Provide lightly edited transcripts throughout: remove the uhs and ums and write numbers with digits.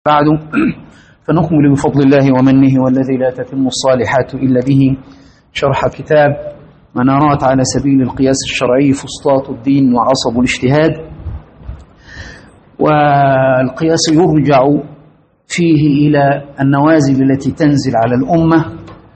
بعد فنكمل بفضل الله ومنه والذي لا تتم الصالحات إلا به شرح كتاب منارات على سبيل القياس الشرعي فسطاط الدين وعصب الاجتهاد. والقياس يرجع فيه إلى النوازل التي تنزل على الأمة،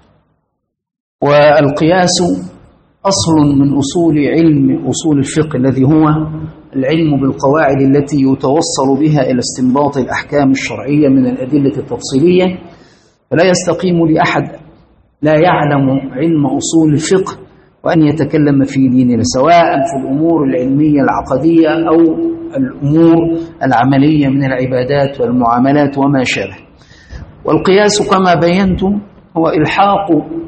والقياس أصل من أصول الفقه الذي هو العلم بالقواعد التي يتوصل بها إلى استنباط الأحكام الشرعية من الأدلة التفصيلية. فلا يستقيم لأحد لا يعلم علم أصول الفقه وأن يتكلم في ديننا، سواء في الأمور العلمية العقدية أو الأمور العملية من العبادات والمعاملات وما شابه. والقياس كما بينت هو إلحاق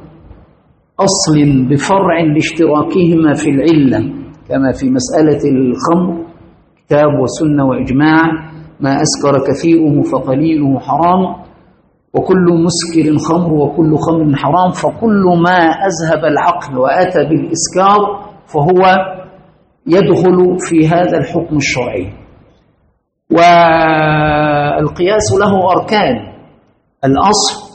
أصل بفرع لاشتراكهما في العلة، كما في مسألة الخمر كتاب وسنة وإجماع: ما أسكر كثيره فقليله حرام، وكل مسكر خمر وكل خمر حرام، فكل ما أذهب العقل وأتى بالإسكار فهو يدخل في هذا الحكم الشرعي. والقياس له أركان: الأصل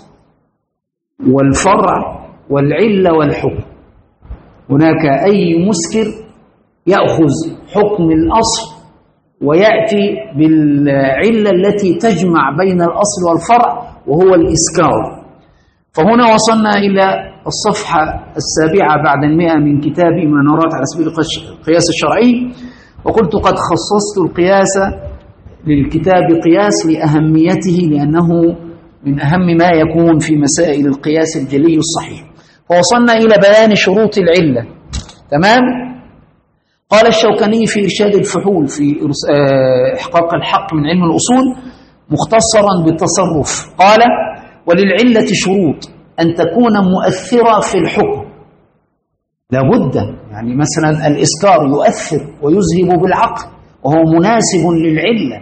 والفرع والعلة والحكم. هناك أي مسكر يأخذ حكم الأصل ويأتي بالعلة التي تجمع بين الأصل والفرع وهو الإسكار. فهنا وصلنا إلى الصفحة 7 بعد 100 من كتاب منارات على سبيل القياس الشرعي، وقلت قد خصصت القياس للكتاب قياس لأهميته، لأنه من أهم ما يكون في مسائل القياس الجلي الصحيح. فوصلنا إلى بيان شروط العلة. تمام؟ قال الشوكاني في إرشاد الفحول في إحقاق الحق من علم الأصول مختصرا بالتصرف، قال: وللعلة شروط أن تكون مؤثرة في الحكم. لابد، يعني مثلا الإسكار يؤثر ويذهب بالعقل وهو مناسب للعلة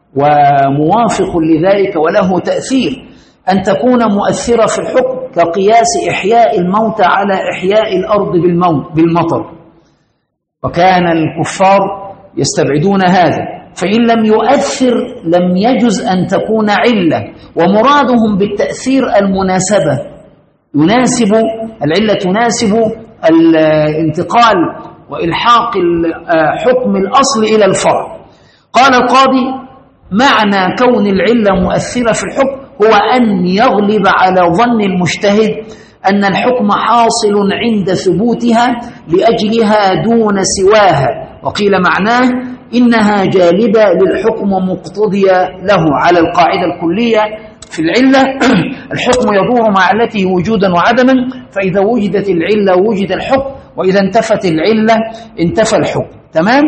وموافق لذلك وله تأثير. أن تكون مؤثرة في الحكم كقياس إحياء الموتى على إحياء الأرض بالمطر، وكان الكفار يستبعدون هذا، فإن لم يؤثر لم يجز أن تكون علة. ومرادهم بالتأثير المناسبة، يناسب العلة تناسب الانتقال وإلحاق حكم الأصل إلى الفرع. قال القاضي: معنى كون العلة مؤثرة في الحكم هو أن يغلب على ظن المجتهد أن الحكم حاصل عند ثبوتها لأجلها دون سواها، وقيل معناه إنها جالبة للحكم مقتضية له على القاعدة الكلية في العلة: الحكم يدور مع علته وجودا وعدما، فإذا وجدت العلة وجد الحكم، وإذا انتفت العلة انتفى الحكم. تمام؟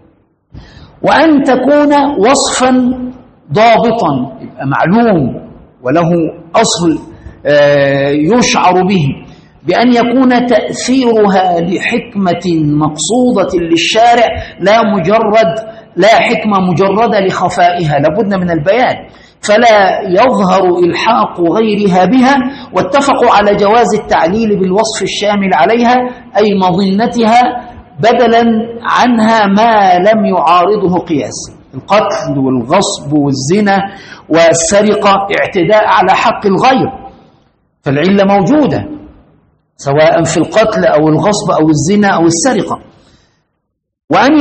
وأن تكون وصفا ضابطا، يبقى معلوم وله أصل يشعر به، بأن يكون تأثيرها لحكمة مقصودة للشارع لا حكمة مجردة لخفائها، لابد من البيان، فلا يظهر إلحاق غيرها بها. واتفقوا على جواز التعليل بالوصف الشامل عليها، أي مظنتها، بدلا عنها ما لم يعارضه قياس. القتل والغصب والزنا والسرقة اعتداء على حق الغير، فالعلة موجودة سواء في القتل أو الغصب أو الزنا أو السرقة. وأن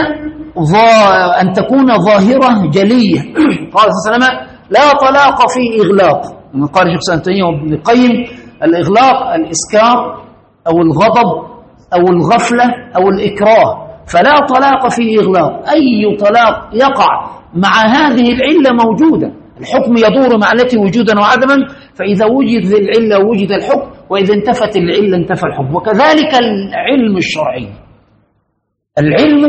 تكون ظاهرة جلية. قال صلى الله عليه وسلم: لا طلاق في إغلاق. من قال شيخ سنة تيمية وابن القيم: الإغلاق الإسكار أو الغضب أو الغفلة أو الإكراه، فلا طلاق في إغلاق. أي طلاق يقع مع هذه العلة موجودة، الحكم يدور مع التي وجودا وعدما، فإذا وجد العلة وجد الحكم، وإذا انتفت العلة انتفى الحكم. وكذلك العلم الشرعي، العلم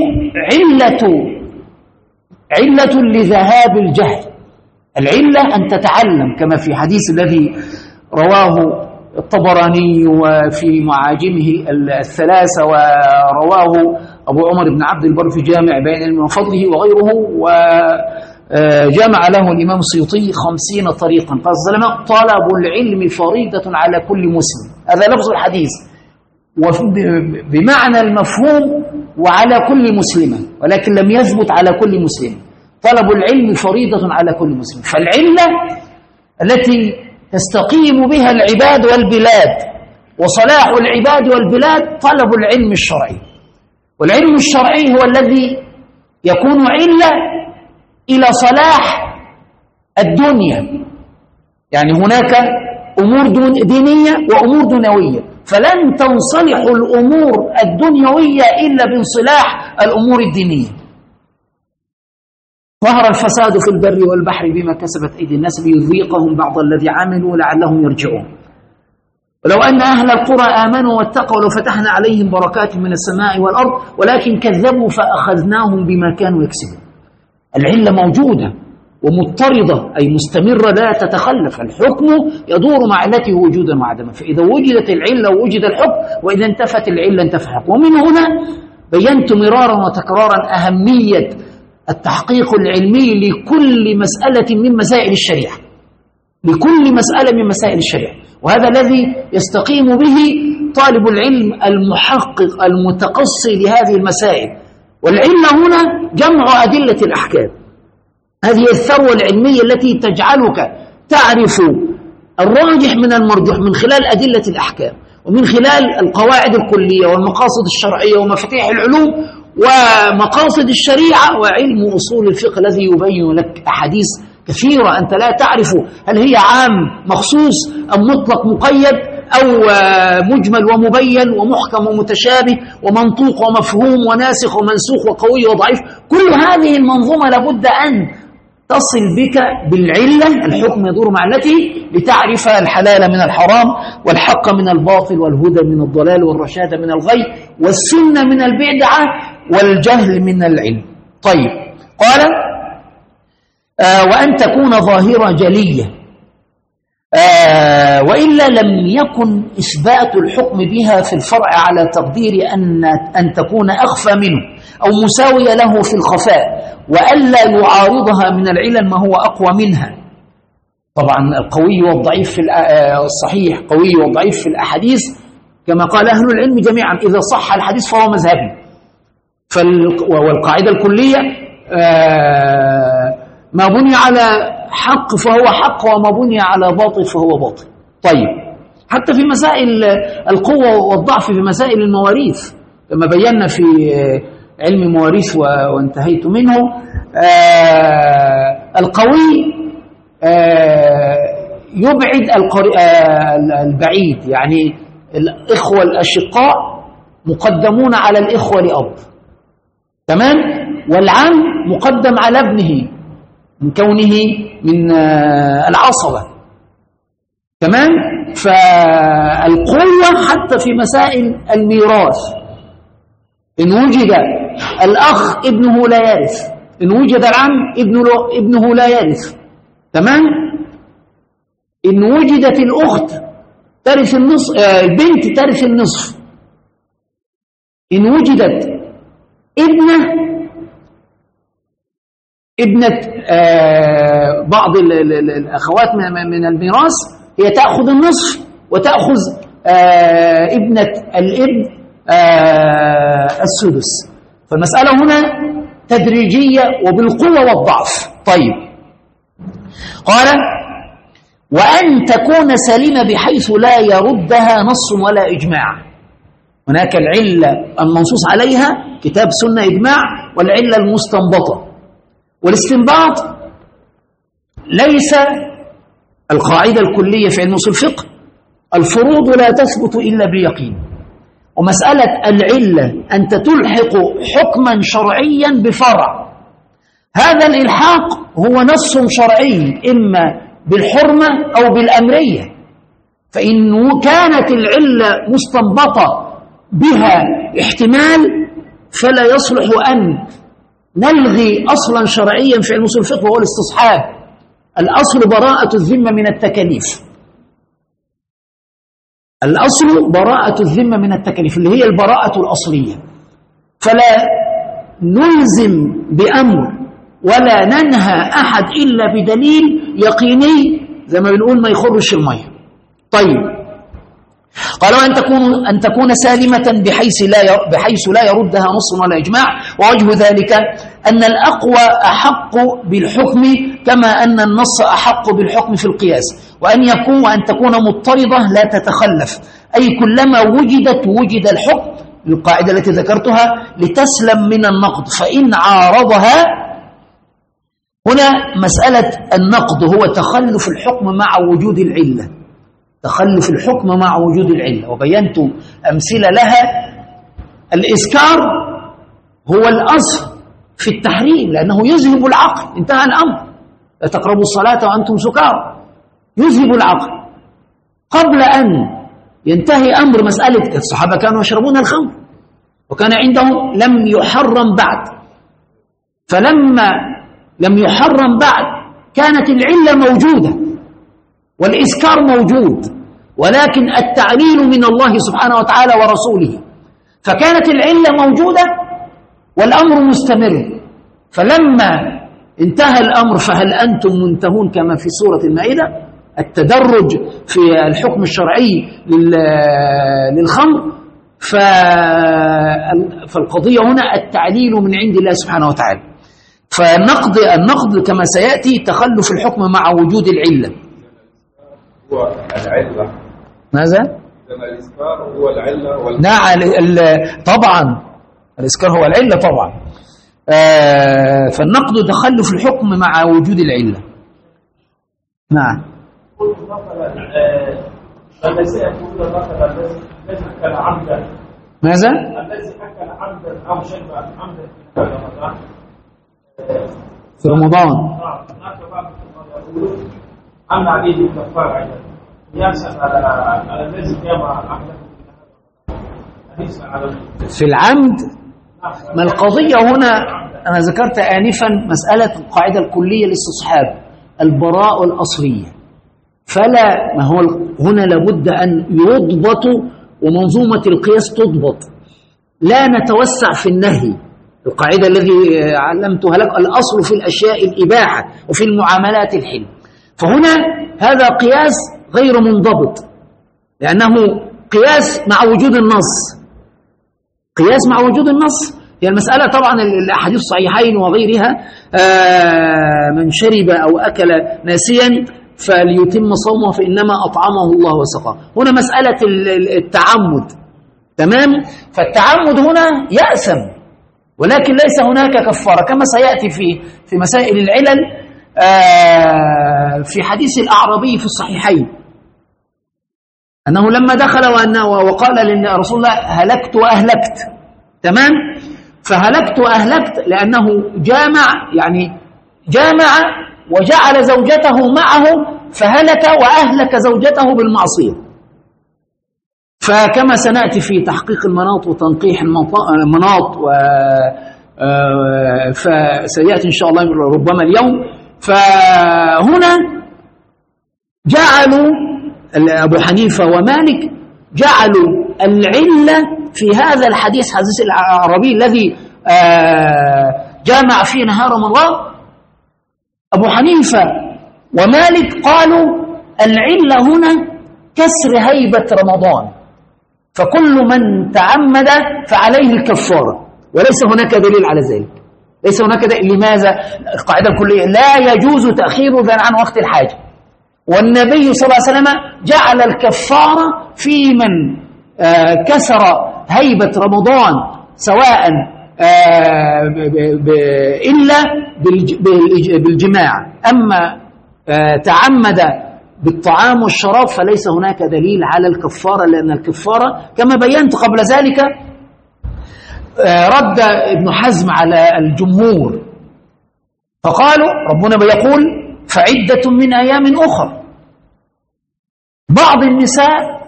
علة لذهاب الجهل. العلة أن تتعلم، كما في حديث الذي رواه الطبراني وفي معاجمه الثلاثة، ورواه أبو عمر بن عبد البر في جامع بيان علم وفضله وغيره، وجمع له الإمام السيوطي 50 طريقا. قال صلى الله عليه وسلم: طلب العلم فريضة على كل مسلم. هذا لفظ الحديث بمعنى المفهوم وعلى كل مسلمة، ولكن لم يثبت على كل مسلم. طلب العلم فريضة على كل مسلم. فالعلة التي تستقيم بها العباد والبلاد وصلاح العباد والبلاد طلب العلم الشرعي، والعلم الشرعي هو الذي يكون علة إلى صلاح الدنيا. يعني هناك أمور دينية وأمور دنيوية، فلن تنصلح الأمور الدنيوية إلا بانصلاح الأمور الدينية. ظهر الفساد في البر والبحر بما كسبت أيدي الناس ليذيقهم بعض الذي عملوا لعلهم يرجعون. ولو أن أهل القرى آمنوا واتقوا لفتحنا عليهم بركات من السماء والأرض ولكن كذبوا فأخذناهم بما كانوا يكسبون. العلة موجودة ومضطردة أي مستمرة لا تتخلف. الحكم يدور مع علته وجودا وعدما، فإذا وجدت العلة ووجد الحكم، وإذا انتفت العلة انتفى الحكم. ومن هنا بينت مرارا وتكرارا أهمية التحقيق العلمي لكل مسألة من مسائل الشريعة، لكل مسألة من مسائل الشريعة، وهذا الذي يستقيم به طالب العلم المحقق المتقصي لهذه المسائل. والعلة هنا جمع أدلة الأحكام، هذه الثروة العلمية التي تجعلك تعرف الراجح من المرجوح من خلال أدلة الأحكام، ومن خلال القواعد الكلية والمقاصد الشرعية ومفاتيح العلوم ومقاصد الشريعة وعلم أصول الفقه الذي يبين لك أحاديث كثيرة أنت لا تعرف هل هي عام مخصوص أم مطلق مقيد أو مجمل ومبين ومحكم ومتشابه ومنطوق ومفهوم وناسخ ومنسوخ وقوي وضعيف. كل هذه المنظومة لابد أن تصل بك بالعلة، الحكم يدور مع علته، لتعرف الحلال من الحرام والحق من الباطل والهدى من الضلال والرشاد من الغي والسنة من البدعة والجهل من العلم. طيب، قال وأن تكون ظاهرة جلية، وإلا لم يكن إثبات الحكم بها في الفرع على تقدير أن تكون أخفى منه أو مساوية له في الخفاء، وألا يعارضها من العلل ما هو أقوى منها. طبعا القوي والضعيف في الصحيح قوي والضعيف في الأحاديث كما قال أهل العلم جميعا، إذا صح الحديث فهو مذهبي. والقاعدة الكلية ما بني على حق فهو حق وما بني على باطل فهو باطل. طيب، حتى في مسائل القوة والضعف في مسائل المواريث كما بينا في علم مواريث وانتهيت منه، القوي يبعد البعيد، يعني الإخوة الأشقاء مقدمون على الإخوة لأب، تمام، والعم مقدم على ابنه من كونه من العصبة، تمام. فالقوة حتى في مسائل الميراث، إن وجد الأخ ابنه لا يرث، إن وجد العم ابنه لا يرث، تمام. إن وجدت الأخت ترث النصف، البنت ترث النصف. إن وجدت ابنة بعض الأخوات من الميراث هي تأخذ النصف وتأخذ ابنة الابن السدس. فالمسألة هنا تدريجية وبالقوة والضعف. طيب، قال وأن تكون سليمة بحيث لا يردها نص ولا إجماع. هناك العلة المنصوص عليها كتاب سنة إجماع، والعلة المستنبطة. والاستنباط ليس القاعدة الكلية في علم أصول الفقه، الفروض لا تثبت إلا بيقين. ومسألة العلة أنت تلحق حكما شرعيا بفرع، هذا الإلحاق هو نص شرعي إما بالحرمة أو بالأمرية. فإن كانت العلة مستنبطة بها احتمال فلا يصلح أن نلغي أصلا شرعيا في علم أصول الفقه وهو الاستصحاب. الأصل براءة الذمة من التكاليف، الأصل براءة الذمة من التكاليف اللي هي البراءة الأصلية. فلا نلزم بأمر ولا ننهى أحد إلا بدليل يقيني، زي ما بنقول ما يخرش المية. طيب، قالوا أن تكون سالمة بحيث لا يردها نص ولا إجماع. ووجه ذلك أن الأقوى أحق بالحكم كما أن النص أحق بالحكم في القياس، وأن تكون مضطردة لا تتخلف، أي كلما وجد الحكم، القاعدة التي ذكرتها، لتسلم من النقض. فإن عارضها، هنا مسألة النقض هو تخلف الحكم مع وجود العلة، تخلف الحكم مع وجود العلة، وبينت أمثلة لها. الإسكار هو الأصل في التحريم لأنه يذهب العقل، انتهى الأمر، لا تقربوا الصلاة وأنتم سكارى، يذهب العقل. قبل أن ينتهي أمر مسألة الصحابة كانوا يشربون الخمر وكان عندهم لم يحرم بعد، فلما لم يحرم بعد كانت العلة موجودة والإسكار موجود، ولكن التعليل من الله سبحانه وتعالى ورسوله، فكانت العلة موجودة والأمر مستمر. فلما انتهى الأمر فهل أنتم منتهون كما في سورة المائدة، التدرج في الحكم الشرعي للخمر، فالقضية هنا التعليل من عند الله سبحانه وتعالى. فالنقض كما سيأتي تخلف الحكم مع وجود العلة. هو العلة ماذا؟ الإسكار هو العلة نعم طبعا الإسكار هو العلة طبعا. فالنقض تخلف الحكم مع وجود العلة. نعم. قلت مثلا الذي يقول مثلا الذي أكل عمدا، ماذا؟ الذي أكل عمدا أو شرب عمدا في رمضان، في رمضان هناك بعض يقولون أن عليه الكفارة أيضا قياسا على الذي جمع عمدا في العمد. ما القضية هنا؟ أنا ذكرت آنفا مسألة القاعدة الكلية للاستصحاب، البراءة الأصلية، فلا ما هو هنا لابد أن يضبط ومنظومة القياس تضبط، لا نتوسع في النهي. القاعدة الذي علمتها لك، الأصل في الأشياء الإباحة وفي المعاملات الحل. فهنا هذا قياس غير منضبط لأنه قياس مع وجود النص، قياس مع وجود النص. هي المسألة طبعا الأحاديث الصحيحين وغيرها، من شرب أو أكل ناسيا فليتم صومه فإنما أطعمه الله وسقاه. هنا مسألة التعمد، تمام؟ فالتعمد هنا يأثم، ولكن ليس هناك كفارة كما سيأتي في مسائل العلل. في حديث الأعرابي في الصحيحين أنه لما دخل وقال لرسول الله هلكت وأهلكت، تمام؟ فهلكت وأهلكت لأنه جامع وجعل زوجته معه فهلك وأهلك زوجته بالمعصية. فكما سنأتي في تحقيق المناط وتنقيح المناط فسيأتي إن شاء الله ربما اليوم. فهنا جعلوا أبو حنيفة ومالك جعلوا العلة في هذا الحديث، حديث الأعرابي الذي جامع فيه نهار رمضان. أبو حنيفة ومالك قالوا العلة هنا كسر هيبة رمضان، فكل من تعمد فعليه الكفارة، وليس هناك دليل على ذلك، ليس هناك دليل. لماذا؟ القاعدة الكلية لا يجوز تأخير عن وقت الحاجة، والنبي صلى الله عليه وسلم جعل الكفارة في من كسر هيبة رمضان سواء إلا بالجماع. أما تعمد بالطعام والشراب فليس هناك دليل على الكفارة، لأن الكفارة كما بينت قبل ذلك رد ابن حزم على الجمهور، فقالوا ربنا بيقول فعدة من أيام أخرى. بعض النساء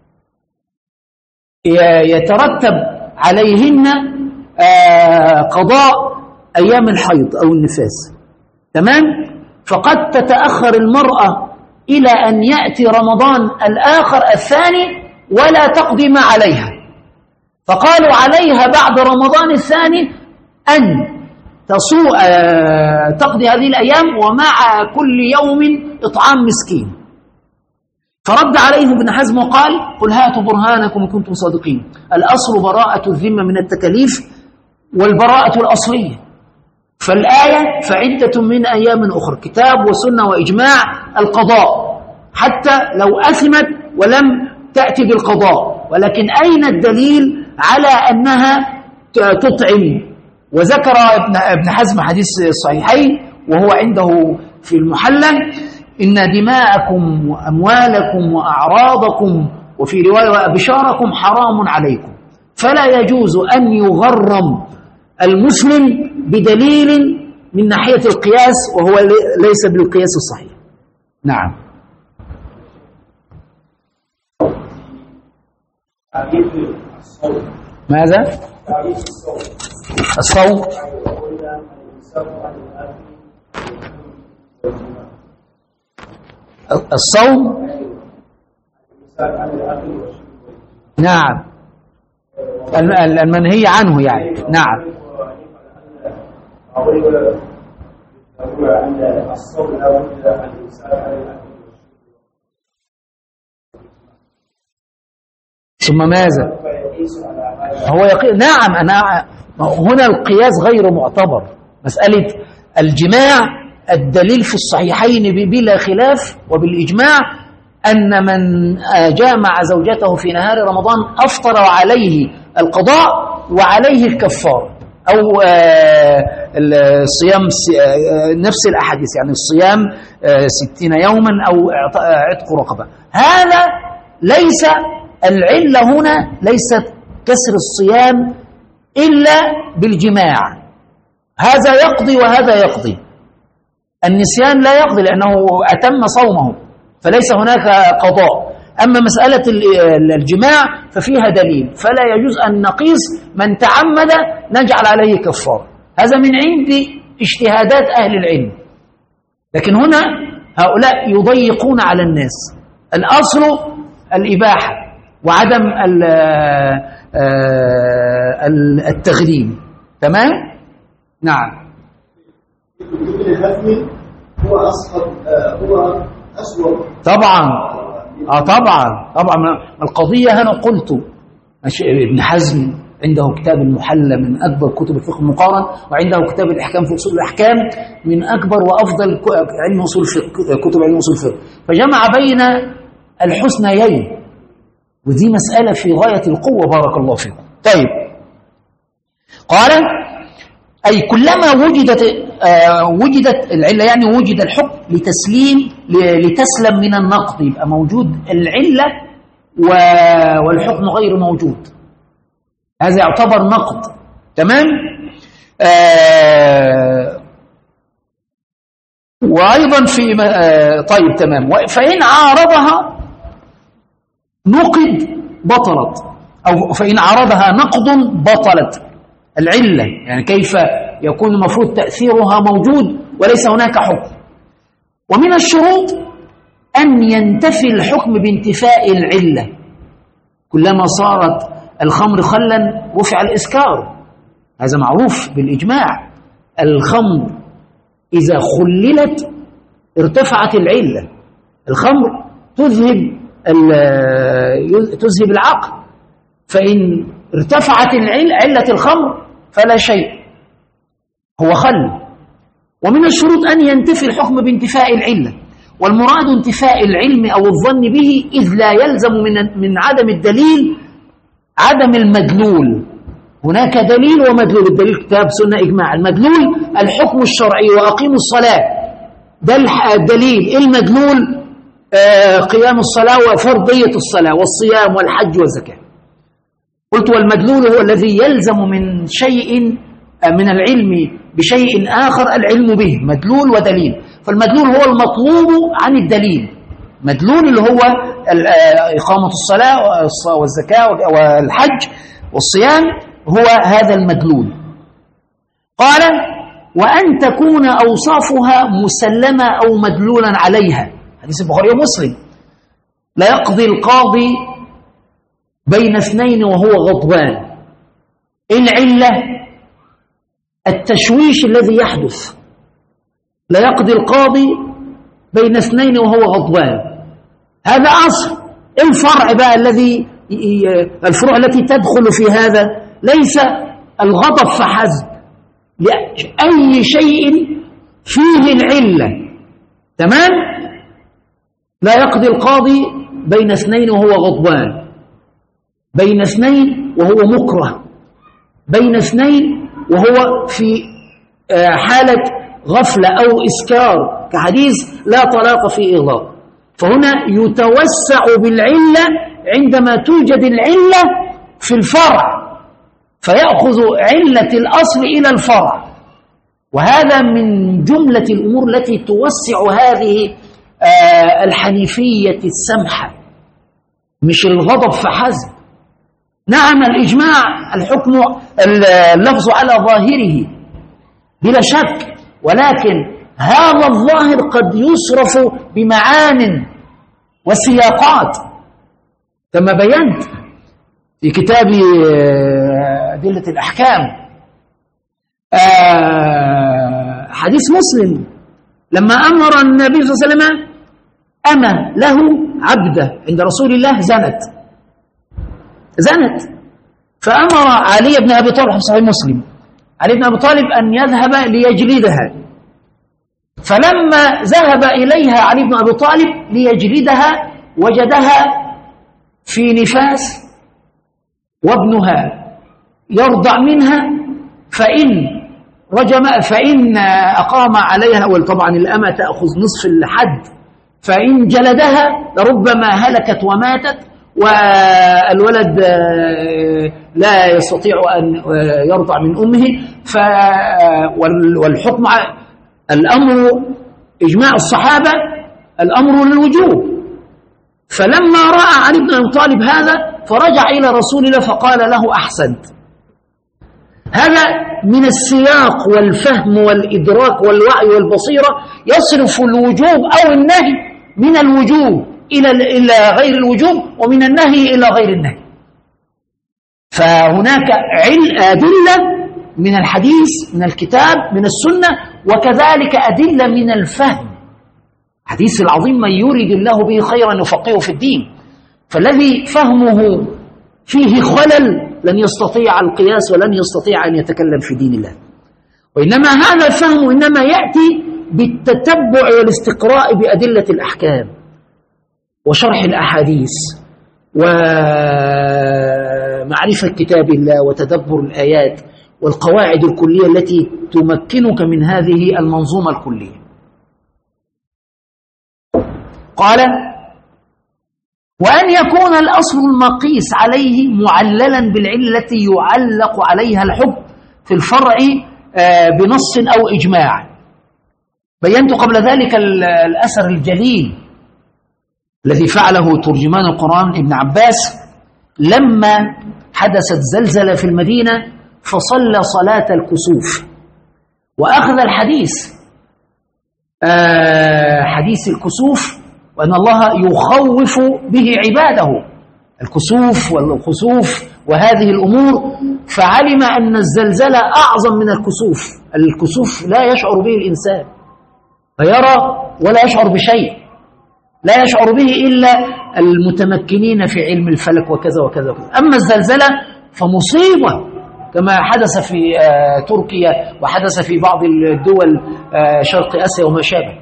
يترتب عليهن قضاء أيام الحيض أو النفاس، تمام؟ فقد تتأخر المرأة إلى أن يأتي رمضان الآخر الثاني ولا تقضي ما عليها، فقالوا عليها بعد رمضان الثاني أن تقضي هذه الأيام ومع كل يوم إطعام مسكين. فرد عليه ابن حزم وقال قل هاتوا برهانكم إن كنتم صادقين. الأصل براءة الذمة من التكاليف والبراءة الأصلية، فالآية فعدة من أيام أخرى، كتاب وسنة وإجماع القضاء، حتى لو أثمت ولم تأتي بالقضاء، ولكن أين الدليل على أنها تطعم؟ وذكر ابن حزم حديث الصحيحين وهو عنده في المحلى: إن دماءكم وأموالكم وأعراضكم وفي رواية وأبشاركم حرام عليكم، فلا يجوز أن يغرم المسلم بدليل من ناحية القياس، وهو ليس بالقياس الصحيح. نعم. ماذا؟ الصوم. الصوم نعم المنهي عنه يعني. نعم. ثم ماذا؟ هو يقين. نعم. أنا هنا القياس غير معتبر. مسألة الجماع الدليل في الصحيحين بلا خلاف وبالإجماع أن من جامع زوجته في نهار رمضان أفطر عليه القضاء وعليه الكفار، أو الصيام نفس الأحاديث، يعني الصيام 60 يوما أو عتق رقبة. هذا ليس العلة هنا، ليست كسر الصيام إلا بالجماع. هذا يقضي وهذا يقضي. النسيان لا يقضي لأنه أتم صومه، فليس هناك قضاء. أما مسألة الجماع ففيها دليل، فلا يجوز أن نقيس من تعمد نجعل عليه كفار. هذا من عند اجتهادات أهل العلم، لكن هنا هؤلاء يضيقون على الناس. الأصل الإباحة وعدم التغريم. تمام؟ نعم. ابن حزم هو أصحب هو أسوأ طبعا. طبعا القضية هنا قلت ابن حزم عنده كتاب المحلى من أكبر كتب الفقه المقارن، وعنده كتاب الأحكام في أصول الأحكام من أكبر وأفضل علم أصول الفقه، كتب علم أصول الفقه، فجمع بين الحسنيين، ودي مسألة في غاية القوة. بارك الله فيكم. طيب، قال أي كلما وجدت العلة، يعني وجد الحكم لتسلم من النقض، يبقى موجود العلة والحكم غير موجود، هذا يعتبر نقض. تمام. وأيضا في طيب تمام. فإن عارضها نقد بطلت، أو فإن عارضها نقض بطلت العلة، يعني كيف يكون المفروض تأثيرها موجود وليس هناك حكم. ومن الشروط أن ينتفي الحكم بانتفاء العلة. كلما صارت الخمر خلا رفع الإسكار، هذا معروف بالإجماع. الخمر إذا خللت ارتفعت العلة. الخمر تذهب العقل، فإن ارتفعت علة الخمر فلا شيء، هو خل. ومن الشروط أن ينتفي الحكم بانتفاء العلة، والمراد انتفاء العلم أو الظن به، إذ لا يلزم من عدم الدليل عدم المدلول. هناك دليل ومدلول. الدليل كتاب سنة إجماع، المدلول الحكم الشرعي وأقيموا الصلاة، ده الدليل. المدلول قيام الصلاة وفرضية الصلاة والصيام والحج والزكاة. قلت والمدلول هو الذي يلزم من شيء من العلم بشيء آخر العلم به، مدلول ودليل. فالمدلول هو المطلوب عن الدليل. مدلول اللي هو إقامة الصلاة والزكاة والحج والصيام، هو هذا المدلول. قال وأن تكون أوصافها مسلمة أو مدلولا عليها، حديث البخاري ومسلم. لا يقضي القاضي بين اثنين وهو غضبان. العلة التشويش الذي يحدث. لا يقضي القاضي بين اثنين وهو غضبان، هذا أصل. الفرع بقى الفروع التي تدخل في هذا ليس الغضب فحسب، لأي شيء فيه العلة. تمام؟ لا يقضي القاضي بين اثنين وهو غضبان، بين اثنين وهو مكره، بين اثنين وهو في حالة غفلة أو إسكار، كحديث لا طلاق في إغلاق. فهنا يتوسع بالعلة عندما توجد العلة في الفرع، فيأخذ علة الأصل إلى الفرع. وهذا من جملة الأمور التي توسع هذه الحنيفية السمحة، مش الغضب فحسب. نعم الإجماع الحكم اللفظ على ظاهره بلا شك، ولكن هذا الظاهر قد يصرف بمعان وسياقات كما بينت في كتاب أدلة الأحكام. حديث مسلم لما أمر النبي صلى الله عليه وسلم أما له عبده عند رسول الله زنت، فأمر علي بن أبي طالب في صحيح مسلم علي بن أبي طالب أن يذهب ليجلدها. فلما ذهب إليها علي بن أبي طالب ليجلدها وجدها في نفاس وابنها يرضع منها، فإن أقام عليها، طبعا الأمة تأخذ نصف الحد، فإن جلدها لربما هلكت وماتت، والولد لا يستطيع أن يرضع من أمه. والحكم الأمر إجماع الصحابة الأمر للوجوب. فلما رأى علي بن أبي طالب هذا فرجع إلى رسول الله فقال له أحسنت. هذا من السياق والفهم والإدراك والوعي والبصيرة يصرف الوجوب أو النهي من الوجوب إلى غير الوجوب، ومن النهي إلى غير النهي. فهناك أدلة من الحديث، من الكتاب، من السنة، وكذلك أدلة من الفهم. حديث العظيم من يريد الله به خيرا يفقهه في الدين. فالذي فهمه فيه خلل لن يستطيع القياس ولن يستطيع أن يتكلم في دين الله. وإنما هذا الفهم إنما يأتي بالتتبع والاستقراء بأدلة الأحكام وشرح الأحاديث ومعرفة كتاب الله وتدبر الآيات والقواعد الكلية التي تمكنك من هذه المنظومة الكلية. قال وأن يكون الأصل المقيس عليه معللا بالعلة التي يعلق عليها الحكم في الفرع بنص أو إجماع. بينت قبل ذلك الأثر الجليل الذي فعله ترجمان القرآن ابن عباس لما حدثت زلزلة في المدينة فصلى صلاة الكسوف، وأخذ الحديث حديث الكسوف وأن الله يخوف به عباده، الكسوف والخسوف وهذه الأمور، فعلم أن الزلزلة أعظم من الكسوف. الكسوف لا يشعر به الإنسان، فيرى ولا يشعر بشيء، لا يشعر به إلا المتمكنين في علم الفلك وكذا وكذا وكذا. أما الزلزلة فمصيبة كما حدث في تركيا وحدث في بعض الدول شرق آسيا وما شابه.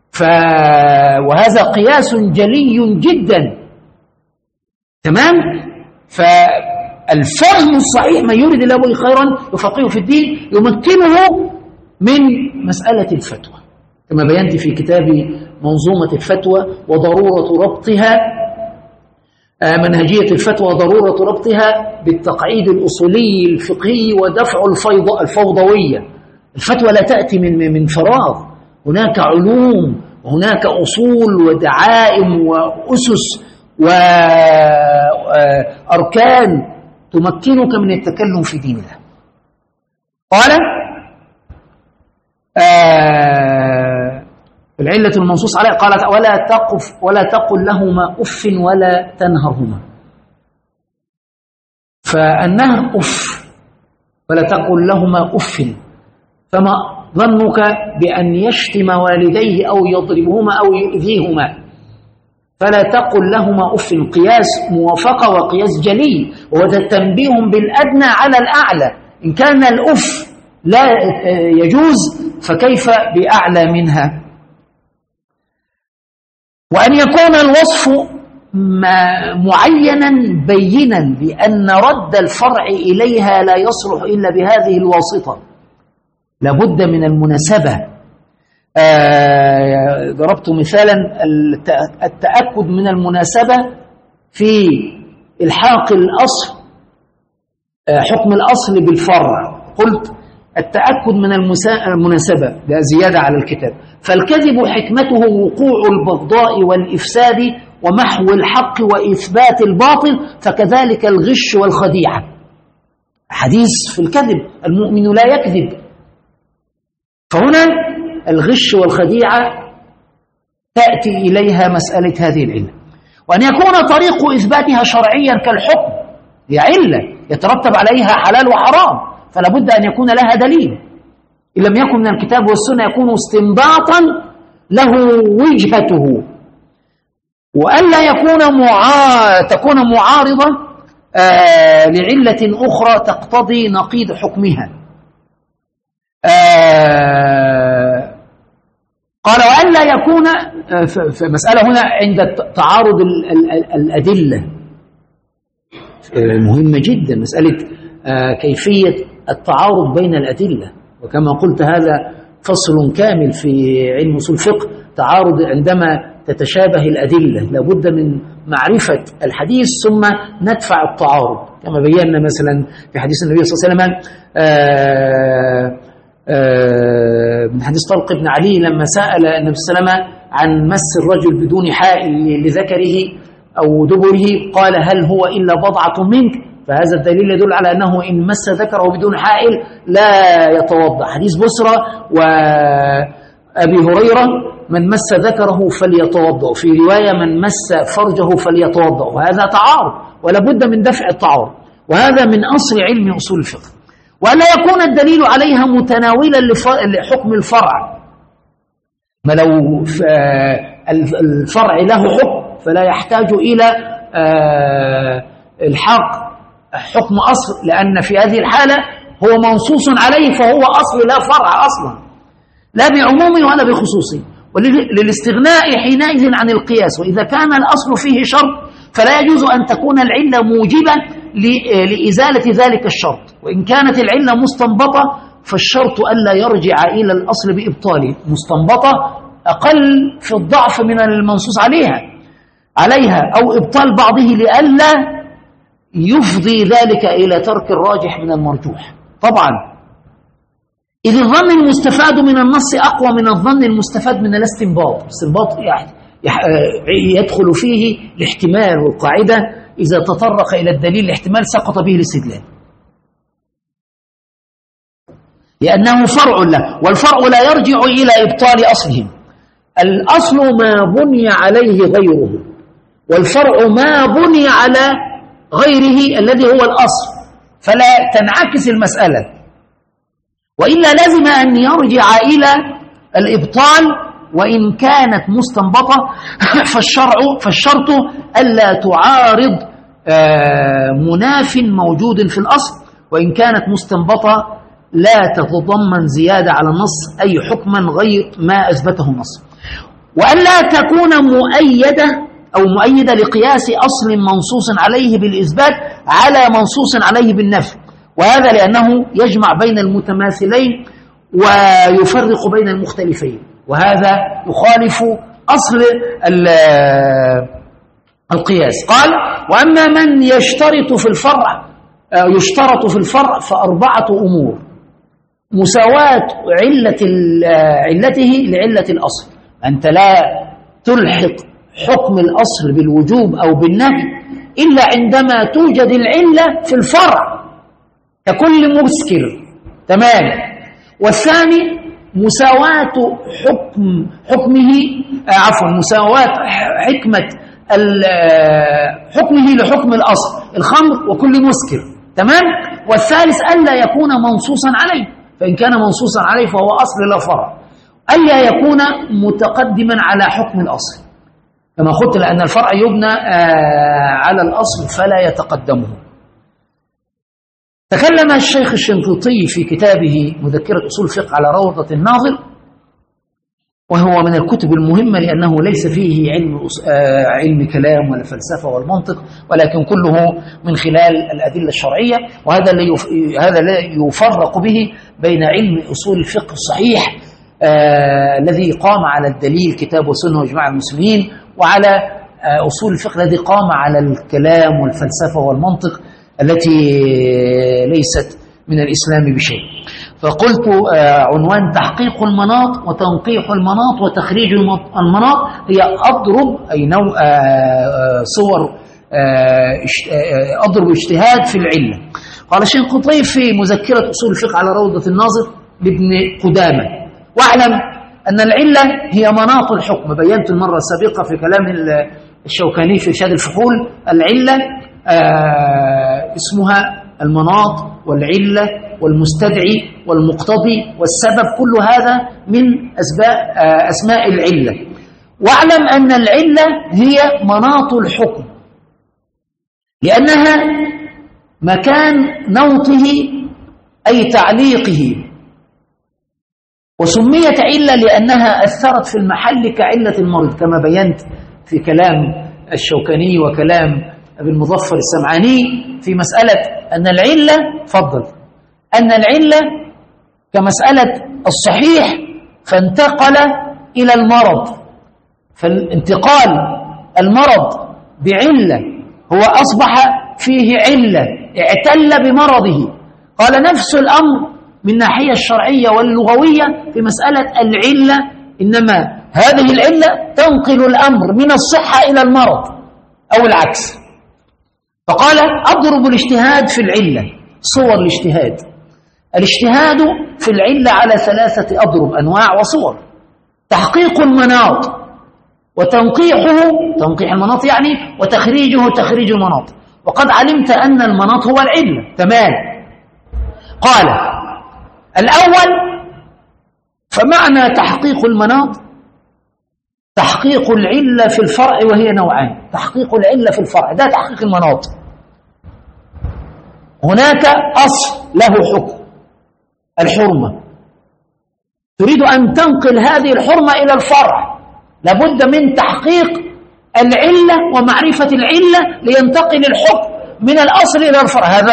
وهذا قياس جلي جدا. تمام؟ فالفهم الصحيح من يريد الله به خيرا يفقهه في الدين يمكنه من مسألة الفتوى، كما بينت في كتابي منظومة الفتوى وضرورة ربطها، منهجية الفتوى وضرورة ربطها بالتقعيد الأصولي الفقهي ودفع الفوضوية. الفتوى لا تأتي من فراغ، هناك علوم وهناك أصول ودعائم وأسس وأركان تمكنك من التكلم في دين الله. قال العلة المنصوص عليها قالت ولا تقل لهما أف ولا تنهرهما. فالنهر أف، ولا تقل لهما أف، فما ظنك بأن يشتم والديه أو يضربهما أو يؤذيهما؟ فلا تقل لهما أف قياس موافقة وقياس جلي، وهذا تنبيه بالأدنى على الأعلى. إن كان الأف لا يجوز، فكيف بأعلى منها؟ وأن يكون الوصف معينا بينا، لأن رد الفرع إليها لا يصلح إلا بهذه الواسطة، لابد من المناسبة. ضربت مثالا التأكد من المناسبة في إلحاق الأصل، حكم الأصل بالفرع، قلت التأكد من المناسبة، ده زيادة على الكتاب. فالكذب حكمته وقوع البغضاء والإفساد ومحو الحق وإثبات الباطل، فكذلك الغش والخديعة. حديث في الكذب، المؤمن لا يكذب. فهنا الغش والخديعة تأتي إليها مسألة هذه العلة. وأن يكون طريق إثباتها شرعيا كالحكم، هي علة يترتب عليها حلال وحرام، فلا بد أن يكون لها دليل. إن لم يكن من الكتاب والسنة يكون استنباطا له وجهته، وألا تكون معارضة لعلة أخرى تقتضي نقيض حكمها. قال وألا يكون، في مسألة هنا عند تعارض الأدلة مهمة جدا، مسألة كيفية التعارض بين الأدلة. وكما قلت هذا فصل كامل في علم أصول الفقه، تعارض عندما تتشابه الأدلة لابد من معرفة الحديث ثم ندفع التعارض، كما بينا مثلا في حديث النبي صلى الله عليه وسلم من حديث طلق بن علي لما سأل النبي صلى الله عليه وسلم عن مس الرجل بدون حائل لذكره أو دبره، قال هل هو إلا بضعة منك؟ فهذا الدليل يدل على أنه إن مس ذكره بدون حائل لا يتوضأ. حديث بسرى وأبي هريرة من مس ذكره فليتوضأ، في رواية من مس فرجه فليتوضأ، وهذا تعارض ولا بد من دفع التعارض، وهذا من أصل علم أصول الفقه. ولا يكون الدليل عليها متناولا لحكم الفرع، ما لو الفرع له حكم فلا يحتاج إلى الحق حكم أصل، لأن في هذه الحالة هو منصوص عليه فهو أصل لا فرع أصلا، لا بعمومه ولا بخصوصه، وللاستغناء حينئذ عن القياس. وإذا كان الأصل فيه شرط فلا يجوز أن تكون العلة موجبة لإزالة ذلك الشرط، وإن كانت العلة مستنبطة فالشرط ألا يرجع إلى الأصل بإبطاله. مستنبطة أقل في الضعف من المنصوص عليها أو إبطال بعضه لئلا يفضي ذلك إلى ترك الراجح من المرجوح. طبعا إذ الظن المستفاد من النص أقوى من الظن المستفاد من الاستنباط. الاستنباط يدخل فيه الاحتمال، والقاعدة إذا تطرق إلى الدليل الاحتمال سقط به الاستدلال، لأنه فرع له، والفرع لا يرجع إلى إبطال أصله. الأصل ما بني عليه غيره، والفرع ما بني على غيره الذي هو الأصل، فلا تنعكس المسألة، وإلا لازم أن يرجع إلى الإبطال وإن كانت مستنبطة. فالشرط ألا تعارض مناف موجود في الأصل، وإن كانت مستنبطة لا تتضمن زيادة على النص أي حكما غير ما أثبته النص، وألا تكون مؤيدة لقياس أصل منصوص عليه بالإثبات على منصوص عليه بالنفي، وهذا لأنه يجمع بين المتماثلين ويفرق بين المختلفين، وهذا يخالف أصل القياس. قال وأما من يشترط في الفرع فأربعة أمور: مساواة علته لعلة الأصل، أنت لا تلحق حكم الأصل بالوجوب أو بالنهي إلا عندما توجد العلة في الفرع ككل مسكر، تمام. والثاني مساواة مساواة حكمه لحكم الأصل، الخمر وكل مسكر، تمام. والثالث ألا يكون منصوصا عليه، فإن كان منصوصا عليه فهو أصل لا فرع. ألا يكون متقدما على حكم الأصل، كما قلت لأن الفرع يبنى على الأصل فلا يتقدمه. تكلم الشيخ الشنقيطي في كتابه مذكرة أصول الفقه على روضة الناظر، وهو من الكتب المهمة لأنه ليس فيه علم كلام ولا فلسفة ولا منطق، ولكن كله من خلال الأدلة الشرعية، وهذا لا يفرق به بين علم أصول الفقه الصحيح الذي قام على الدليل كتاب وسنة وإجماع المسلمين، وعلى أصول الفقه الذي قام على الكلام والفلسفة والمنطق التي ليست من الإسلام بشيء. فقلت عنوان تحقيق المناط وتنقيح المناط وتخريج المناط هي أضرب أي نوع صور أضرب اجتهاد في العلة. قال الشنقيطي في مذكرة أصول الفقه على روضة الناظر لابن قدامة: واعلم أن العلة هي مناط الحكم. بينت المرة السابقة في كلام الشوكاني في إرشاد الفحول العلة اسمها المناط والعلة والمستدعي والمقتضي والسبب، كل هذا من أسماء العلة. واعلم أن العلة هي مناط الحكم لأنها مكان نوطه أي تعليقه، وسميت علة لأنها أثرت في المحل كعلة المرض، كما بينت في كلام الشوكاني وكلام ابن المظفر السمعاني في مسألة أن العلة أن العلة كمسألة الصحيح فانتقل إلى المرض، فالانتقال المرض بعلة هو أصبح فيه علة اعتل بمرضه. قال نفس الأمر من الناحية الشرعية واللغوية في مسألة العلة، إنما هذه العلة تنقل الأمر من الصحة إلى المرض أو العكس. فقال أضرب الاجتهاد في العلة. صور الاجتهاد في العلة على 3 أضرب، أنواع وصور: تحقيق المناط وتنقيحه، تنقيح المناط يعني، وتخريجه تخريج المناط. وقد علمت أن المناط هو العلة. تمام. قال الأول: فمعنى تحقيق المناط تحقيق العلة في الفرع، وهي نوعان: تحقيق العلة في الفرع ده تحقيق المناط، هناك أصل له حكم الحرمة، تريد أن تنقل هذه الحرمة إلى الفرع، لابد من تحقيق العلة ومعرفة العلة لينتقل الحكم من الأصل إلى الفرع. هذا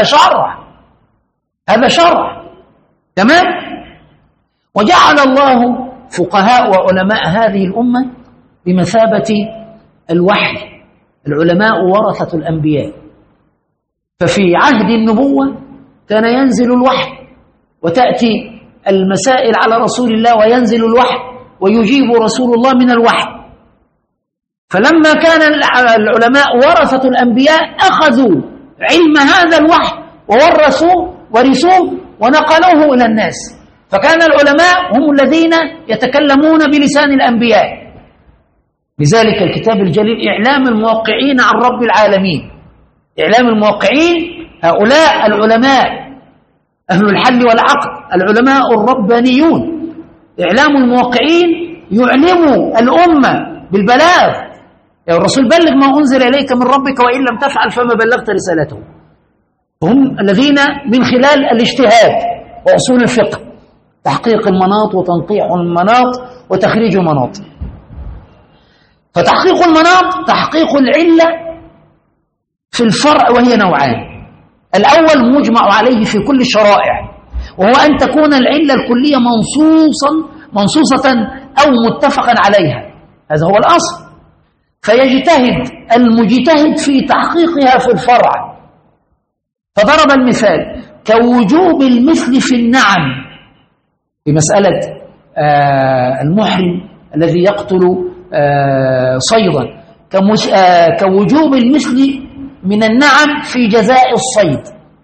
شرع. تمام. وجعل الله فقهاء وعلماء هذه الأمة بمثابة الوحي. العلماء ورثة الأنبياء، ففي عهد النبوة كان ينزل الوحي وتأتي المسائل على رسول الله وينزل الوحي ويجيب رسول الله من الوحي. فلما كان العلماء ورثة الأنبياء أخذوا علم هذا الوحي وورثوه ونقلوه إلى الناس، فكان العلماء هم الذين يتكلمون بلسان الأنبياء. لذلك الكتاب الجليل إعلام الموقعين عن رب العالمين. إعلام الموقعين هؤلاء العلماء أهل الحل والعقد، العلماء الربانيون. إعلام الموقعين يعلموا الأمة بالبلاغ، يا الرسول بلغ ما أنزل إليك من ربك وإن لم تفعل فما بلغت رسالته. هم الذين من خلال الاجتهاد وأصول الفقه تحقيق المناط وتنقيح المناط وتخريج المناط. فتحقيق المناط تحقيق العلة في الفرع، وهي نوعان: الأول مجمع عليه في كل الشرائع، وهو أن تكون العلة الكلية منصوصة أو متفقا عليها، هذا هو الأصل، فيجتهد المجتهد في تحقيقها في الفرع. فضرب المثال كوجوب المثل في النعم في مسألة المحرم الذي يقتل صيدا، كوجوب المثل من النعم في جزاء الصيد.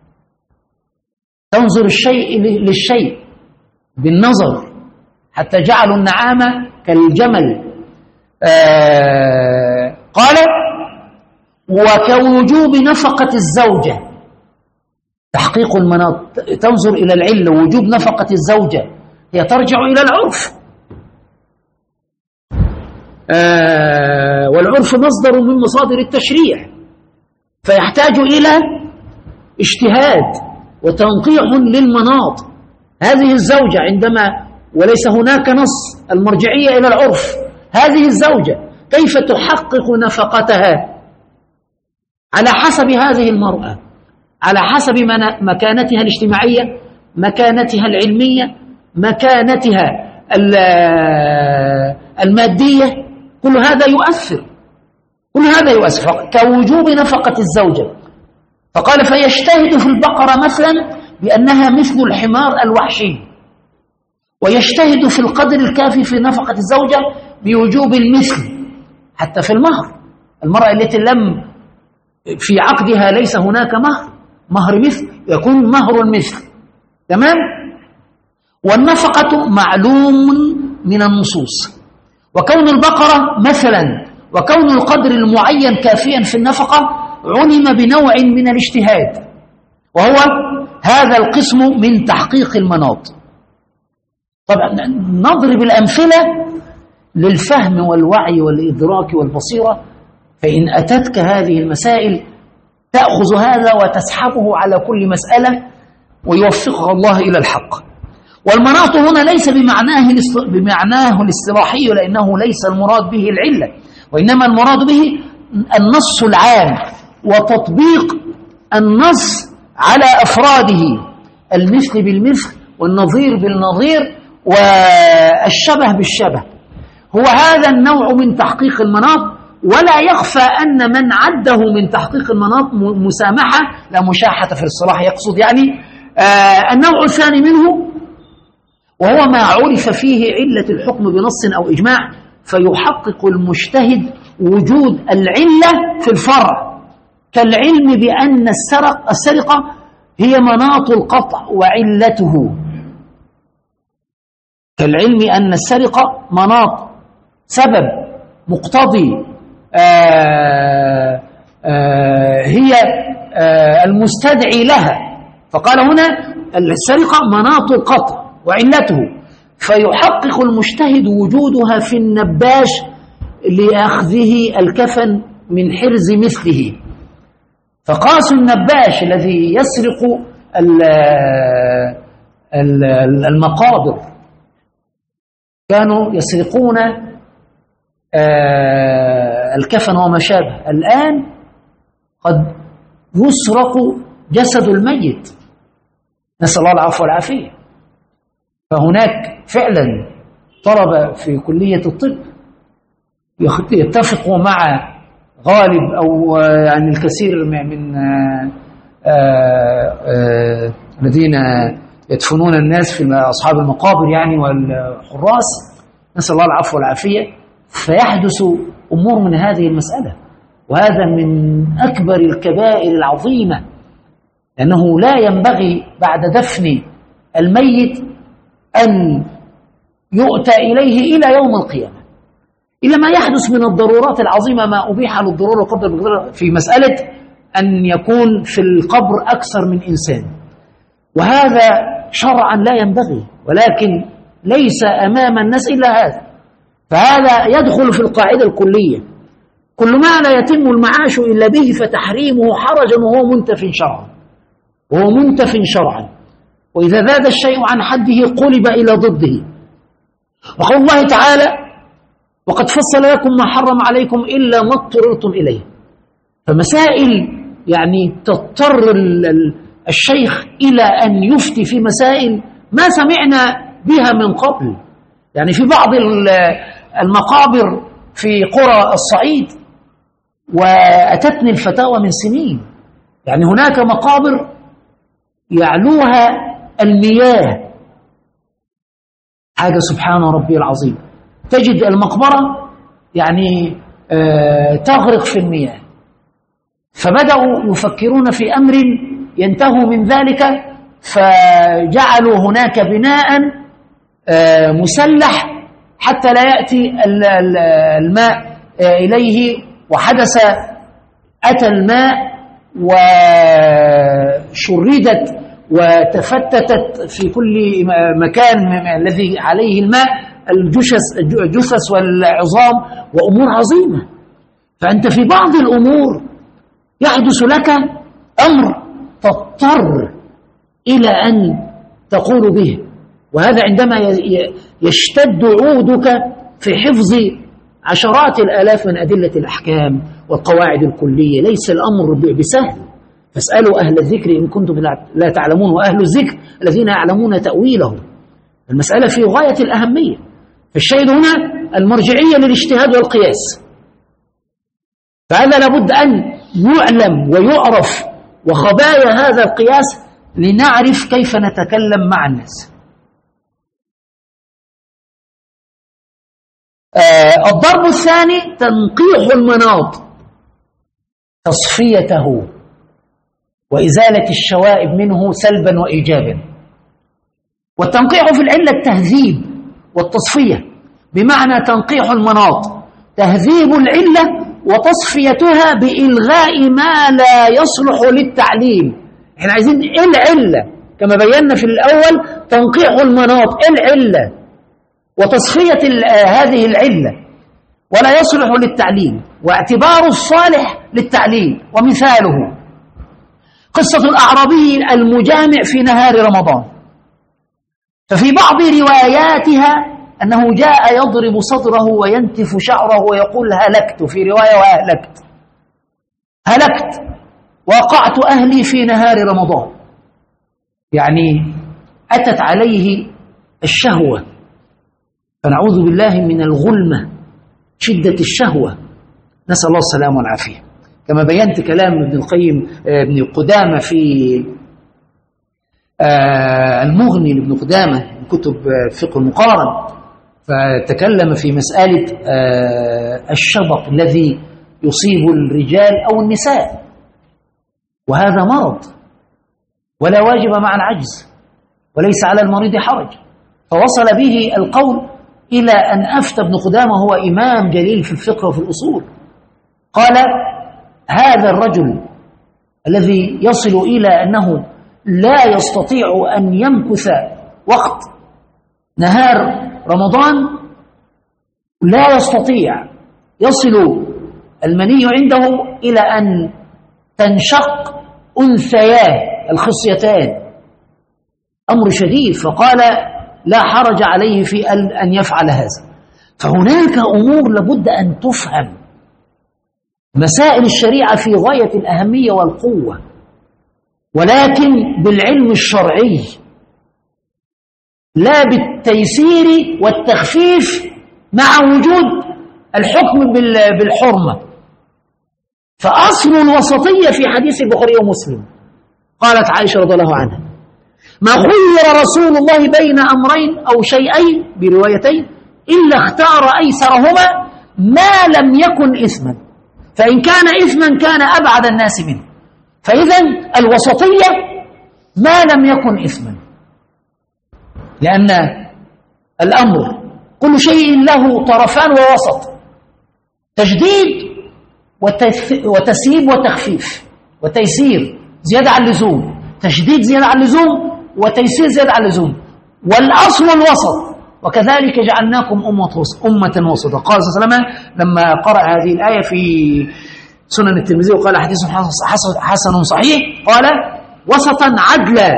تنظر الشيء للشيء بالنظر حتى جعلوا النعامة كالجمل. قال وكوجوب نفقة الزوجة، تحقيق المناط تنظر إلى العلة. وجوب نفقة الزوجة هي ترجع إلى العرف، والعرف مصدر من مصادر التشريع، فيحتاج إلى اجتهاد وتنقيح للمناط. هذه الزوجة عندما وليس هناك نص، المرجعية إلى العرف، هذه الزوجة كيف تحقق نفقتها؟ على حسب هذه المرأة، على حسب مكانتها الاجتماعية، مكانتها العلمية، مكانتها المادية، كل هذا يؤثر، كل هذا يؤثر. كوجوب نفقة الزوجة، فقال فيجتهد في البقرة مثلا بأنها مثل الحمار الوحشي، ويجتهد في القدر الكافي في نفقة الزوجة بوجوب المثل. حتى في المهر، المرأة التي لم في عقدها ليس هناك مهر مثل، يكون مهر المثل. تمام؟ والنفقة معلوم من النصوص، وكون البقرة مثلا وكون القدر المعين كافيا في النفقة علم بنوع من الاجتهاد، وهو هذا القسم من تحقيق المناط. طبعا نضرب الأمثلة للفهم والوعي والإدراك والبصيرة، فإن أتتك هذه المسائل تأخذ هذا وتسحبه على كل مسألة ويوفقك الله إلى الحق. والمناط هنا ليس بمعناه الاصطلاحي، لأنه ليس المراد به العلة، وإنما المراد به النص العام وتطبيق النص على أفراده، المثل بالمثل والنظير بالنظير والشبه بالشبه. هو هذا النوع من تحقيق المناط، ولا يخفى أن من عده من تحقيق المناط مسامحة، لا مشاحة في الصلاح يقصد يعني. النوع الثاني منه وهو ما عرف فيه علة الحكم بنص أو إجماع، فيحقق المجتهد وجود العلة في الفرع، كالعلم بأن السرقة هي مناط القطع وعلته، كالعلم أن السرقة مناط سبب مقتضي هي المستدعي لها، فقال هنا السرقة مناط القطع وعلته، فيحقق المجتهد وجودها في النباش لأخذه الكفن من حرز مثله. فقاس النباش الذي يسرق المقابر، كانوا يسرقون الكفن وما شابه، الآن قد يسرق جسد الميت، نسأل الله العفو والعافية. فهناك فعلا طلبة في كلية الطب يتفقوا مع غالب أو يعني الكثير من الذين يدفنون الناس في أصحاب المقابر يعني والحراس، نسأل الله العفو والعافية، فيحدث أمور من هذه المسألة، وهذا من أكبر الكبائر العظيمة، لأنه لا ينبغي بعد دفن الميت أن يؤتى إليه إلى يوم القيامة، إلى ما يحدث من الضرورات العظيمة، ما أبيح للضرورة قدر المقدرة في مسألة أن يكون في القبر أكثر من إنسان، وهذا شرعا لا ينبغي، ولكن ليس أمام الناس إلا هذا، فهذا يدخل في القاعدة الكلية، كل ما لا يتم المعاش إلا به فتحريمه حرجا وهو منتف شرعا، وهو منتف شرعا، وإذا زاد الشيء عن حده قلب إلى ضده. وقال الله تعالى وقد فصل لكم ما حرم عليكم إلا ما اضطررتم إليه. فمسائل يعني تضطر الشيخ إلى أن يفتي في مسائل ما سمعنا بها من قبل، يعني في بعض المقابر في قرى الصعيد وأتتني الفتاوى من سنين، يعني هناك مقابر يعلوها المياه، حاجة سبحان ربي العظيم، تجد المقبرة يعني تغرق في المياه، فبدأوا يفكرون في أمر ينتهوا من ذلك، فجعلوا هناك بناء مسلح حتى لا يأتي الماء إليه، وحدث أتى الماء وشردت وتفتتت في كل مكان الذي عليه الماء الجثث والعظام وأمور عظيمة. فأنت في بعض الأمور يحدث لك أمر تضطر إلى أن تقول به. وهذا عندما يشتد عودك في حفظ عشرات الآلاف من أدلة الأحكام والقواعد الكلية، ليس الأمر بسهل. فاسألوا أهل الذكر إن كنتم لا تعلمون، وأهل الذكر الذين يعلمون تأويله. المسألة في غاية الأهمية. فالشيء هنا المرجعية للاجتهاد والقياس، فهذا لابد أن يعلم ويعرف وخبايا هذا القياس لنعرف كيف نتكلم مع الناس. الضرب الثاني تنقيح المناط، تصفيته وإزالة الشوائب منه سلبا وإيجابا. والتنقيح في العلة التهذيب والتصفية، بمعنى تنقيح المناط تهذيب العلة وتصفيتها بإلغاء ما لا يصلح للتعليل. احنا عايزين ايه العلة؟ كما بينا في الأول تنقيح المناط، ايه العلة وتصفية هذه العلة ولا يصلح للتعليل واعتبار الصالح للتعليل. ومثاله قصة الأعرابي المجامع في نهار رمضان، ففي بعض رواياتها أنه جاء يضرب صدره وينتف شعره ويقول هلكت، في رواية هلكت وقعت أهلي في نهار رمضان، يعني أتت عليه الشهوة، فنعوذ بالله من الغلمة، شدة الشهوة، نسأل الله السلامة والعافية. كما بينت كلام ابن القيم ابن قدامة في المغني لابن قدامة من كتب فقه المقارن، فتكلم في مسألة الشبط الذي يصيب الرجال أو النساء، وهذا مرض ولا واجب مع العجز وليس على المريض حرج. فوصل به القول إلى أن أفتى ابن قدامة، هو إمام جليل في الفقه وفي الأصول، قال هذا الرجل الذي يصل إلى أنه لا يستطيع أن يمكث وقت نهار رمضان، لا يستطيع، يصل المني عنده إلى أن تنشق أنثياه الخصيتان، أمر شديد. فقال لا حرج عليه في أن يفعل هذا. فهناك أمور لابد أن تفهم. مسائل الشريعة في غاية الأهمية والقوة، ولكن بالعلم الشرعي لا بالتيسير والتخفيف مع وجود الحكم بالحرمة. فأصل الوسطية في حديث البخاري ومسلم، قالت عائشة رضي الله عنها ما خير رسول الله بين أمرين أو شيئين بروايتين إلا اختار أيسرهما ما لم يكن إثما، فإن كان إثما كان أبعد الناس منه. فإذا الوسطية ما لم يكن إثما، لأن الأمر كل شيء له طرفان ووسط، تجديد وتسييب وتخفيف وتيسير زيادة عن اللزوم، تشديد زيادة عن اللزوم وتيسير زيادة عن اللزوم، والأصل الوسط. وكذلك جعلناكم أمة وسطا. قال صلى الله عليه وسلم لما قرأ هذه الآية في سنن الترمذي وقال حديث حسن صحيح، قال وسطا عدلا.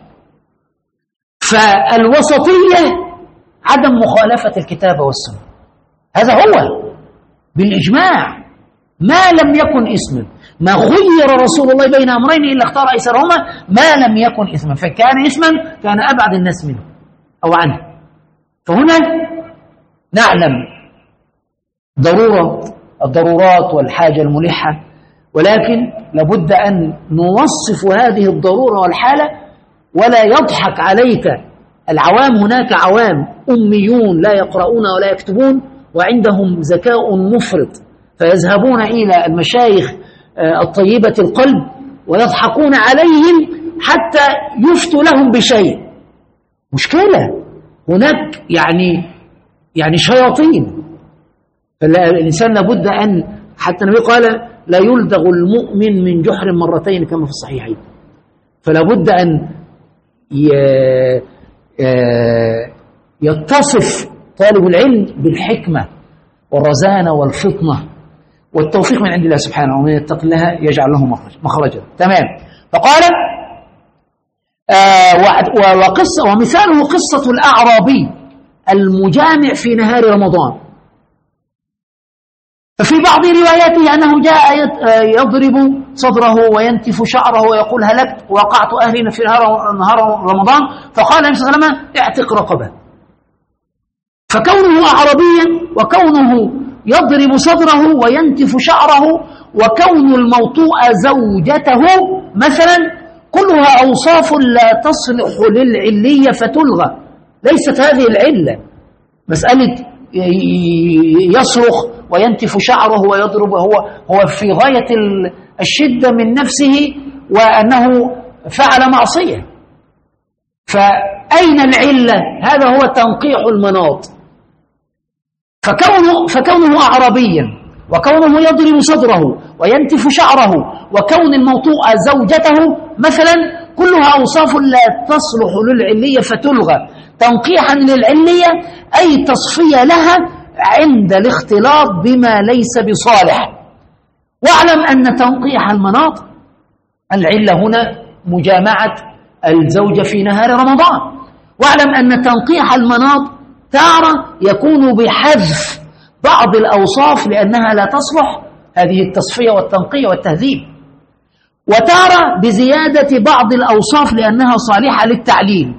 فالوسطية عدم مخالفة الكتاب والسنة، هذا هو بالإجماع ما لم يكن إثما. ما خير رسول الله بين أمرين إلا اختار أيسرهما ما لم يكن إثما، فكان إثما كان أبعد الناس منه أو عنه. فهنا نعلم الضرورات والحاجة الملحة، ولكن لابد أن نوصف هذه الضرورة والحالة ولا يضحك عليك العوام. هناك عوام أميون لا يقرؤون ولا يكتبون وعندهم ذكاء مفرط، فيذهبون إلى المشايخ الطيبة القلب ويضحكون عليهم حتى يفتوا لهم بشيء. مشكلة هناك يعني شياطين. فالإنسان لابد أن، حتى النبي قال لا يلدغ المؤمن من جحر مرتين كما في الصحيحين. فلابد أن يتصف طالب العلم بالحكمة والرزانة والفطنة والتوفيق من عند الله سبحانه، ومن يتق الله يجعل له مخرجا. تمام. فقال ومثاله قصة الأعرابي المجامع في نهار رمضان. ففي بعض رواياته أنه جاء يضرب صدره وينتف شعره ويقول هلكت وقعت أهلي في نهار رمضان، فقال النبي صلى الله عليه وسلم اعتق رقبة. فكونه أعرابيا وكونه يضرب صدره وينتف شعره وكون الموطوء زوجته مثلا كلها أوصاف لا تصلح للعلية فتلغى. ليست هذه العلة مسألة يصرخ وينتف شعره ويضرب، هو في غاية الشدة من نفسه وأنه فعل معصية. فأين العلة؟ هذا هو تنقيح المناط. فكونه أعرابيا وكونه يضرب صدره وينتف شعره وكون الموطوء زوجته مثلا كلها أوصاف لا تصلح للعلية فتلغى تنقيحا للعلية، أي تصفية لها عند الاختلاط بما ليس بصالح. واعلم أن تنقيح المناط العلة هنا مجامعة الزوجة في نهار رمضان. واعلم أن تنقيح المناط تارة يكون بحذف بعض الأوصاف لأنها لا تصلح، هذه التصفية والتنقية والتهذيب، وتارة بزيادة بعض الأوصاف لأنها صالحة للتعليل.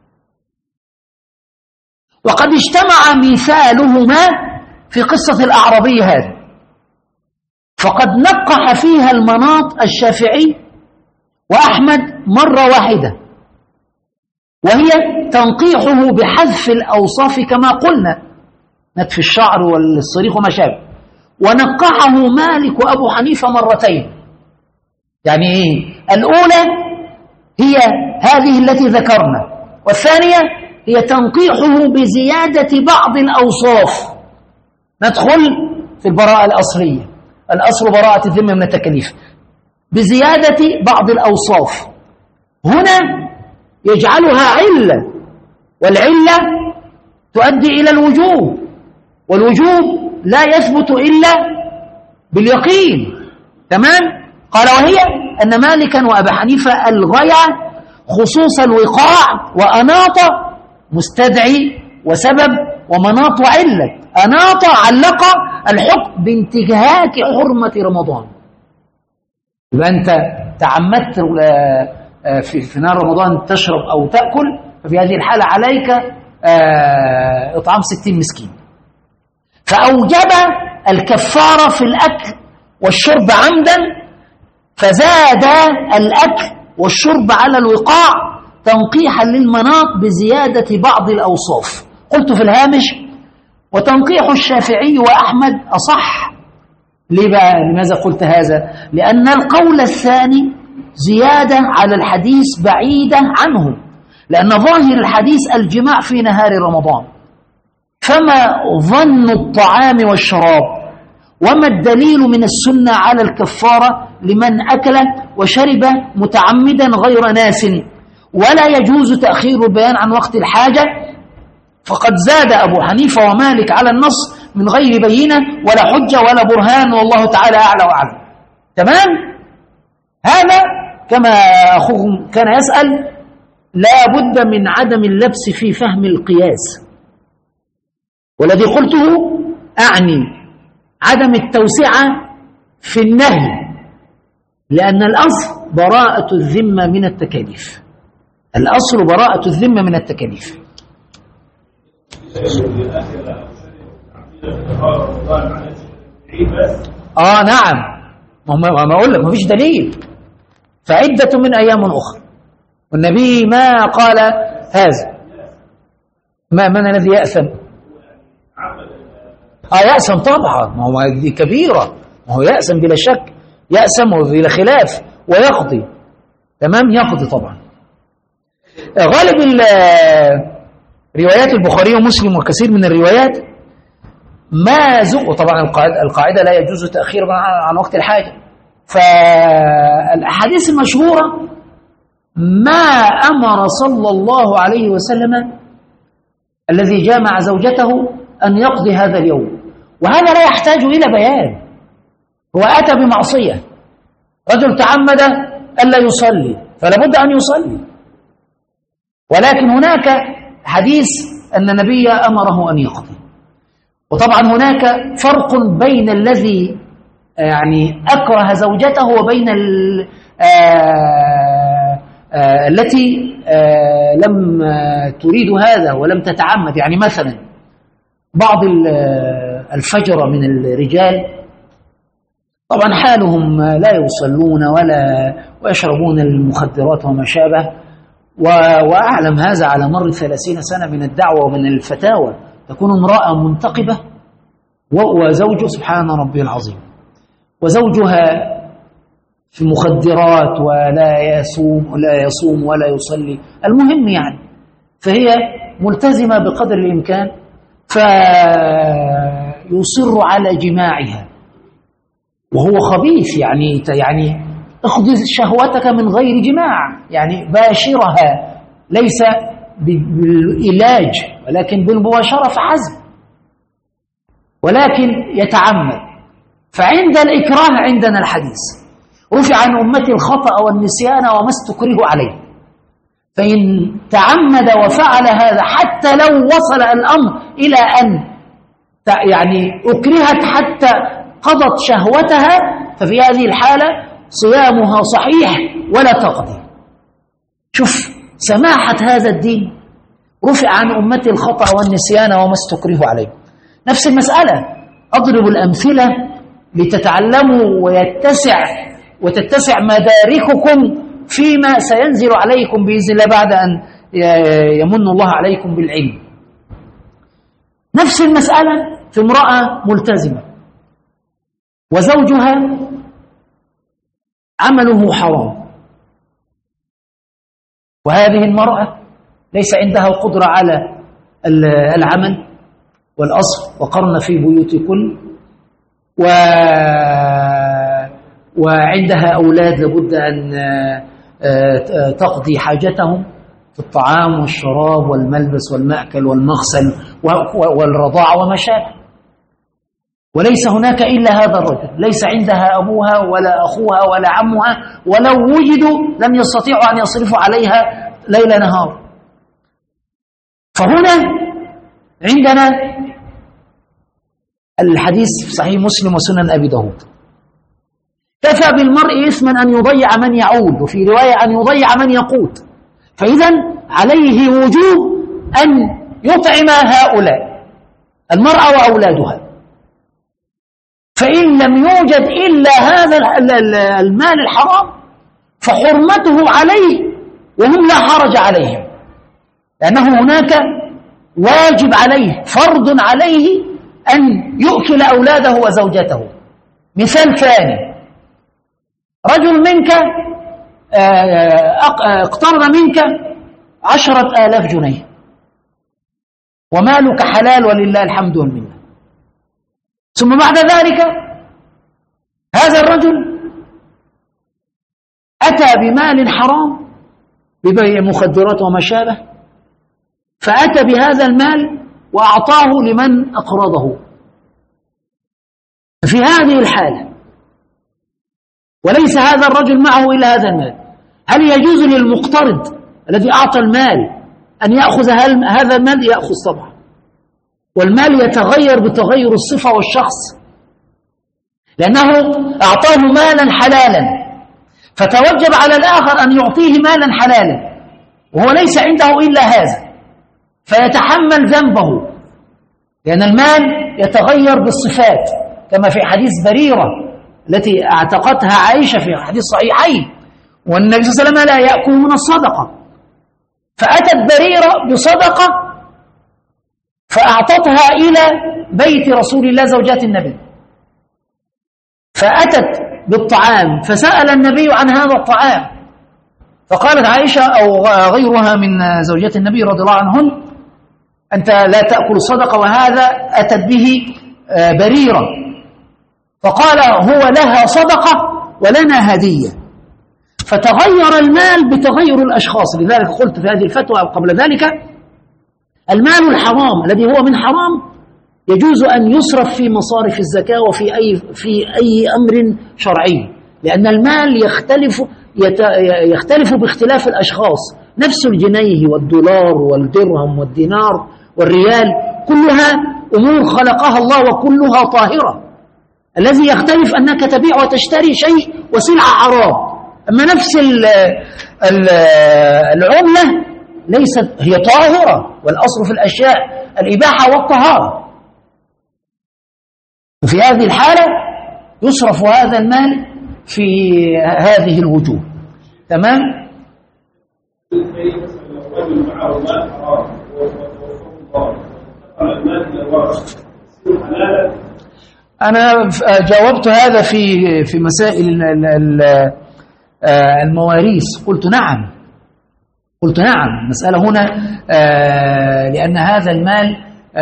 وقد اجتمع مثالهما في قصة الأعرابي هذا، فقد نقح فيها المناط الشافعي وأحمد مرة واحدة، وهي تنقيحه بحذف الأوصاف كما قلنا، نتف الشعر والصريخ وما شابه. ونقحه مالك وأبو حنيفة مرتين. يعني إيه؟ الأولى هي هذه التي ذكرنا، والثانية هي تنقيحه بزيادة بعض الأوصاف. ندخل في البراءة الأصلية، الأصل براءة الذمة من التكاليف، بزيادة بعض الأوصاف. هنا يجعلها علة، والعلة تؤدي إلى الوجوب، والوجوب لا يثبت إلا باليقين. تمام؟ قال وهي أن مالكا وأبا حنيفة الغاية خصوص الوقاع وأناط مستدعي وسبب ومناط وعلة. أناط علق الحكم بانتهاك حرمة رمضان. يبقى أنت تعمدت في نهار رمضان تشرب أو تأكل، ففي هذه الحالة عليك إطعام 60 مسكين. فأوجب الكفارة في الأكل والشرب عمدا، فزاد الأكل والشرب على الوقاع تنقيحا للمناط بزيادة بعض الأوصاف. قلت في الهامش وتنقيح الشافعي وأحمد أصح. ليه بقى؟ لماذا قلت هذا؟ لأن القول الثاني زيادة على الحديث بعيدة عنه، لأن ظاهر الحديث الجماع في نهار رمضان. فما ظن الطعام والشراب؟ وما الدليل من السنة على الكفارة لمن أكل وشرب متعمدا غير ناس؟ ولا يجوز تأخير البيان عن وقت الحاجة، فقد زاد أبو حنيفة ومالك على النص من غير بينة ولا حجة ولا برهان، والله تعالى أعلى وأعلم. تمام؟ هذا كما أخوهم كان يسأل، لا بد من عدم اللبس في فهم القياس، والذي قلته أعني عدم التوسعة في النهي، لأن الأصل براءة الذمة من التكاليف. الأصل براءة الذمة من التكاليف. نعم، ما أقول لك ما فيش دليل، فعدة من أيام أخرى، والنبي ما قال هذا. من الذي يأثم؟ يأثم طبعا، ما هو دي كبيرة، ما هو يأثم بلا شك، يأثم وبلا خلاف ويقضي. تمام، يقضي طبعا. غالب روايات البخاري ومسلم وكثير من الروايات ما زق، طبعا القاعدة لا يجوز تأخير عن وقت الحاجة. فالأحاديث المشهورة ما أمر صلى الله عليه وسلم الذي جامع زوجته أن يقضي هذا اليوم، وهذا لا يحتاج إلى بيان. هو أتى بمعصية، رجل تعمد ألا يصلي فلا بد أن يصلي، ولكن هناك حديث أن النبي أمره أن يقضي. وطبعا هناك فرق بين الذي يعني أكره زوجته وبين التي لم تريد هذا ولم تتعمد. يعني مثلا بعض الفجر من الرجال طبعا حالهم لا يصلون ويشربون المخدرات وما شابه، وأعلم هذا على مر 30 سنة من الدعوة ومن الفتاوى. تكون امرأة منتقبة وزوجه سبحان ربي العظيم، وزوجها في مخدرات ولا يصوم ولا يصلي، المهم يعني فهي ملتزمة بقدر الإمكان، فيصر على جماعها وهو خبيث. يعني اخذ شهوتك من غير جماع، يعني باشرها ليس بالعلاج ولكن بالمباشرة فحسب، ولكن يتعمد. فعند الإكراه عندنا الحديث رفع عن أمتي الخطأ والنسيان وما استكره عليه، فإن تعمد وفعل هذا حتى لو وصل الأمر إلى أن يعني أكرهت حتى قضت شهوتها، ففي هذه الحالة صيامها صحيح ولا تقضي. شوف سماحة هذا الدين، رفع عن أمتي الخطأ والنسيان وما استكره عليه. نفس المسألة، أضرب الأمثلة لتتعلموا وتتسع مدارككم فيما سينزل عليكم بإذن الله بعد أن يمن الله عليكم بالعلم. نفس المسألة في امرأة ملتزمة وزوجها عمله حرام، وهذه المرأة ليس عندها القدرة على العمل والأصل، وقرن في بيوتكن، وعندها أولاد لابد أن تقضي حاجتهم في الطعام والشراب والملبس والمأكل والمغسل والرضاعة وما شابه، وليس هناك إلا هذا الرجل، ليس عندها أبوها ولا أخوها ولا عمها، ولو وجدوا لم يستطيعوا أن يصرفوا عليها ليل نهار. فهنا عندنا الحديث في صحيح مسلم وسنن أبي داود: كفى بالمرء إثما أن يضيع من يعود، وفي رواية أن يضيع من يقوت. فإذا عليه وجوب أن يطعم هؤلاء المرأة وأولادها، فإن لم يوجد إلا هذا المال الحرام فحرمته عليه وهم لا حرج عليهم، لأنه هناك واجب عليه، فرض عليه أن يؤكل أولاده وزوجته. مثال ثاني: رجل منك اقترض منك 10,000 جنيه ومالك حلال ولله الحمد والمنة، ثم بعد ذلك هذا الرجل أتى بمال حرام ببيع مخدرات وما شابه، فأتى بهذا المال وأعطاه لمن أقرضه. في هذه الحالة وليس هذا الرجل معه إلا هذا المال، هل يجوز للمقترض الذي أعطى المال أن يأخذ هذا المال؟ يأخذ طبعا، والمال يتغير بتغير الصفة والشخص، لأنه أعطاه مالا حلالا، فتوجب على الآخر أن يعطيه مالا حلالا وهو ليس عنده إلا هذا، فيتحمل ذنبه، لأن المال يتغير بالصفات، كما في حديث بريرة التي اعتقتها عائشة في حديث صحيحين، والنبي صلى الله عليه وسلم لا يأكل من الصدقة، فأتت بريرة بصدقة فأعطتها إلى بيت رسول الله زوجات النبي، فأتت بالطعام فسأل النبي عن هذا الطعام، فقالت عائشة أو غيرها من زوجات النبي رضي الله عنهن: أنت لا تأكل الصدقة وهذا أتت به بريرة. فقال: هو لها صدقة ولنا هدية. فتغير المال بتغير الأشخاص. لذلك قلت في هذه الفتوى أو قبل ذلك: المال الحرام الذي هو من حرام يجوز أن يصرف في مصارف الزكاة وفي أي أمر شرعي، لأن المال يختلف باختلاف الأشخاص، نفس الجنيه والدولار والدرهم والدينار والريال كلها أمور خلقها الله وكلها طاهرة. الذي يختلف أنك تبيع وتشتري شيء وسلعة حرام، أما نفس العملة ليست هي طاهرة، والأصل في الأشياء الإباحة والطهارة. وفي هذه الحالة يصرف هذا المال في هذه الوجوه. تمام؟ أنا جاوبت هذا في مسائل المواريث، قلت نعم مسألة هنا لأن هذا المال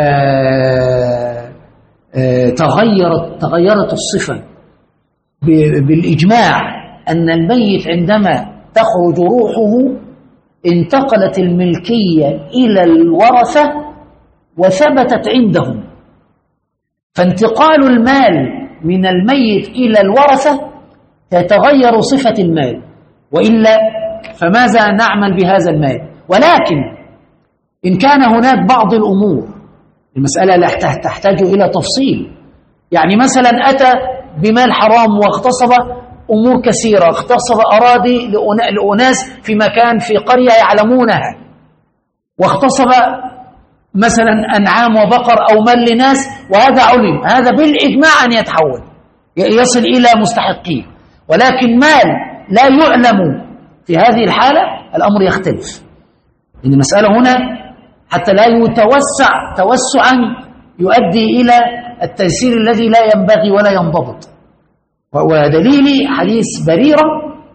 تغيرت الصفة بالإجماع أن الميت عندما تخرج روحه انتقلت الملكية إلى الورثة وثبتت عندهم، فانتقال المال من الميت إلى الورثة تتغير صفة المال، وإلا فماذا نعمل بهذا المال؟ ولكن إن كان هناك بعض الأمور، المسألة لا تحتاج إلى تفصيل، يعني مثلا أتى بمال حرام واغتصب أمور كثيرة، اغتصب أراضي لأناس في مكان في قرية يعلمونها، واغتصب مثلا أنعام وبقر أو مال لناس، وهذا علم، هذا بالإجماع أن يتحول يصل إلى مستحقيه. ولكن مال لا يعلم في هذه الحالة الأمر يختلف، إن المسألة هنا حتى لا يتوسع توسعا يؤدي إلى التيسير الذي لا ينبغي ولا ينضبط. ودليل حديث بريرة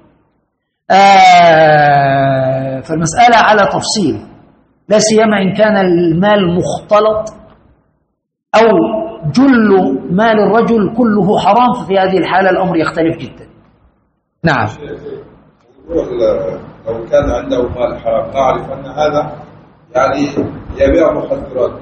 فالمسألة على تفصيل، لا سيما إن كان المال مختلط أو جل مال الرجل كله حرام، ففي هذه الحالة الأمر يختلف جدا. نعم. لو كان عنده مال حرام نعرف أن هذا يعني يبيع مخدرات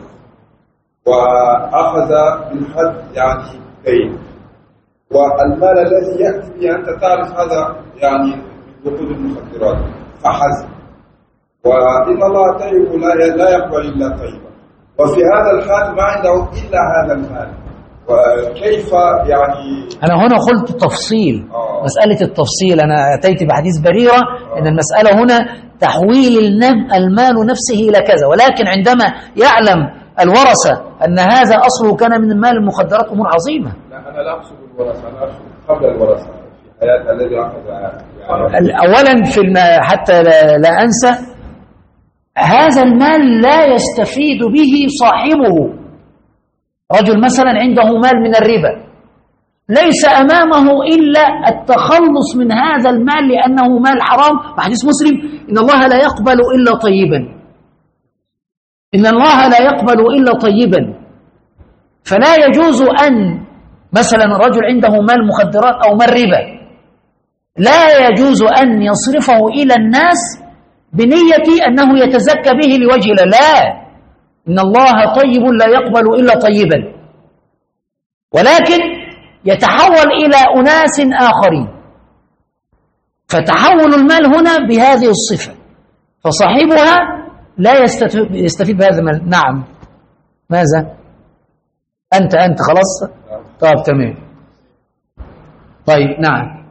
وأخذ بالحد يعني دين، والمال الذي يأتي به أنت تعرف هذا يعني من وقود المخدرات فحسب، وإن الله طيب لا يقبل إلا طيبا، وفي هذا الحال ما عنده إلا هذا المال، وكيف يعني أنا هنا قلت تفصيل مسألة التفصيل، أنا أتيت بحديث بريرة إن المسألة هنا تحويل المال نفسه إلى كذا، ولكن عندما يعلم الورثة أن هذا أصله كان من المال المخدرات أمور عظيمة. لا أنا لا أقصد الورثة، أنا أقصد قبل الورثة في حياة الذي أخذ يعني. أولا حتى لا أنسى، هذا المال لا يستفيد به صاحبه. رجل مثلا عنده مال من الربا، ليس أمامه إلا التخلص من هذا المال لأنه مال حرام. حديث مسلم إن الله لا يقبل إلا طيبا، إن الله لا يقبل إلا طيبا. فلا يجوز أن مثلا رجل عنده مال مخدرات أو مال ربا، لا يجوز أن يصرفه إلى الناس بنية أنه يتزكى به لوجه الله، لا، إن الله طيب لا يقبل إلا طيبا، ولكن يتحول إلى أناس آخرين، فتحول المال هنا بهذه الصفة، فصاحبها لا يستفيد بهذا المال. نعم. ماذا؟ أنت خلاص؟ طيب تمام. طيب نعم.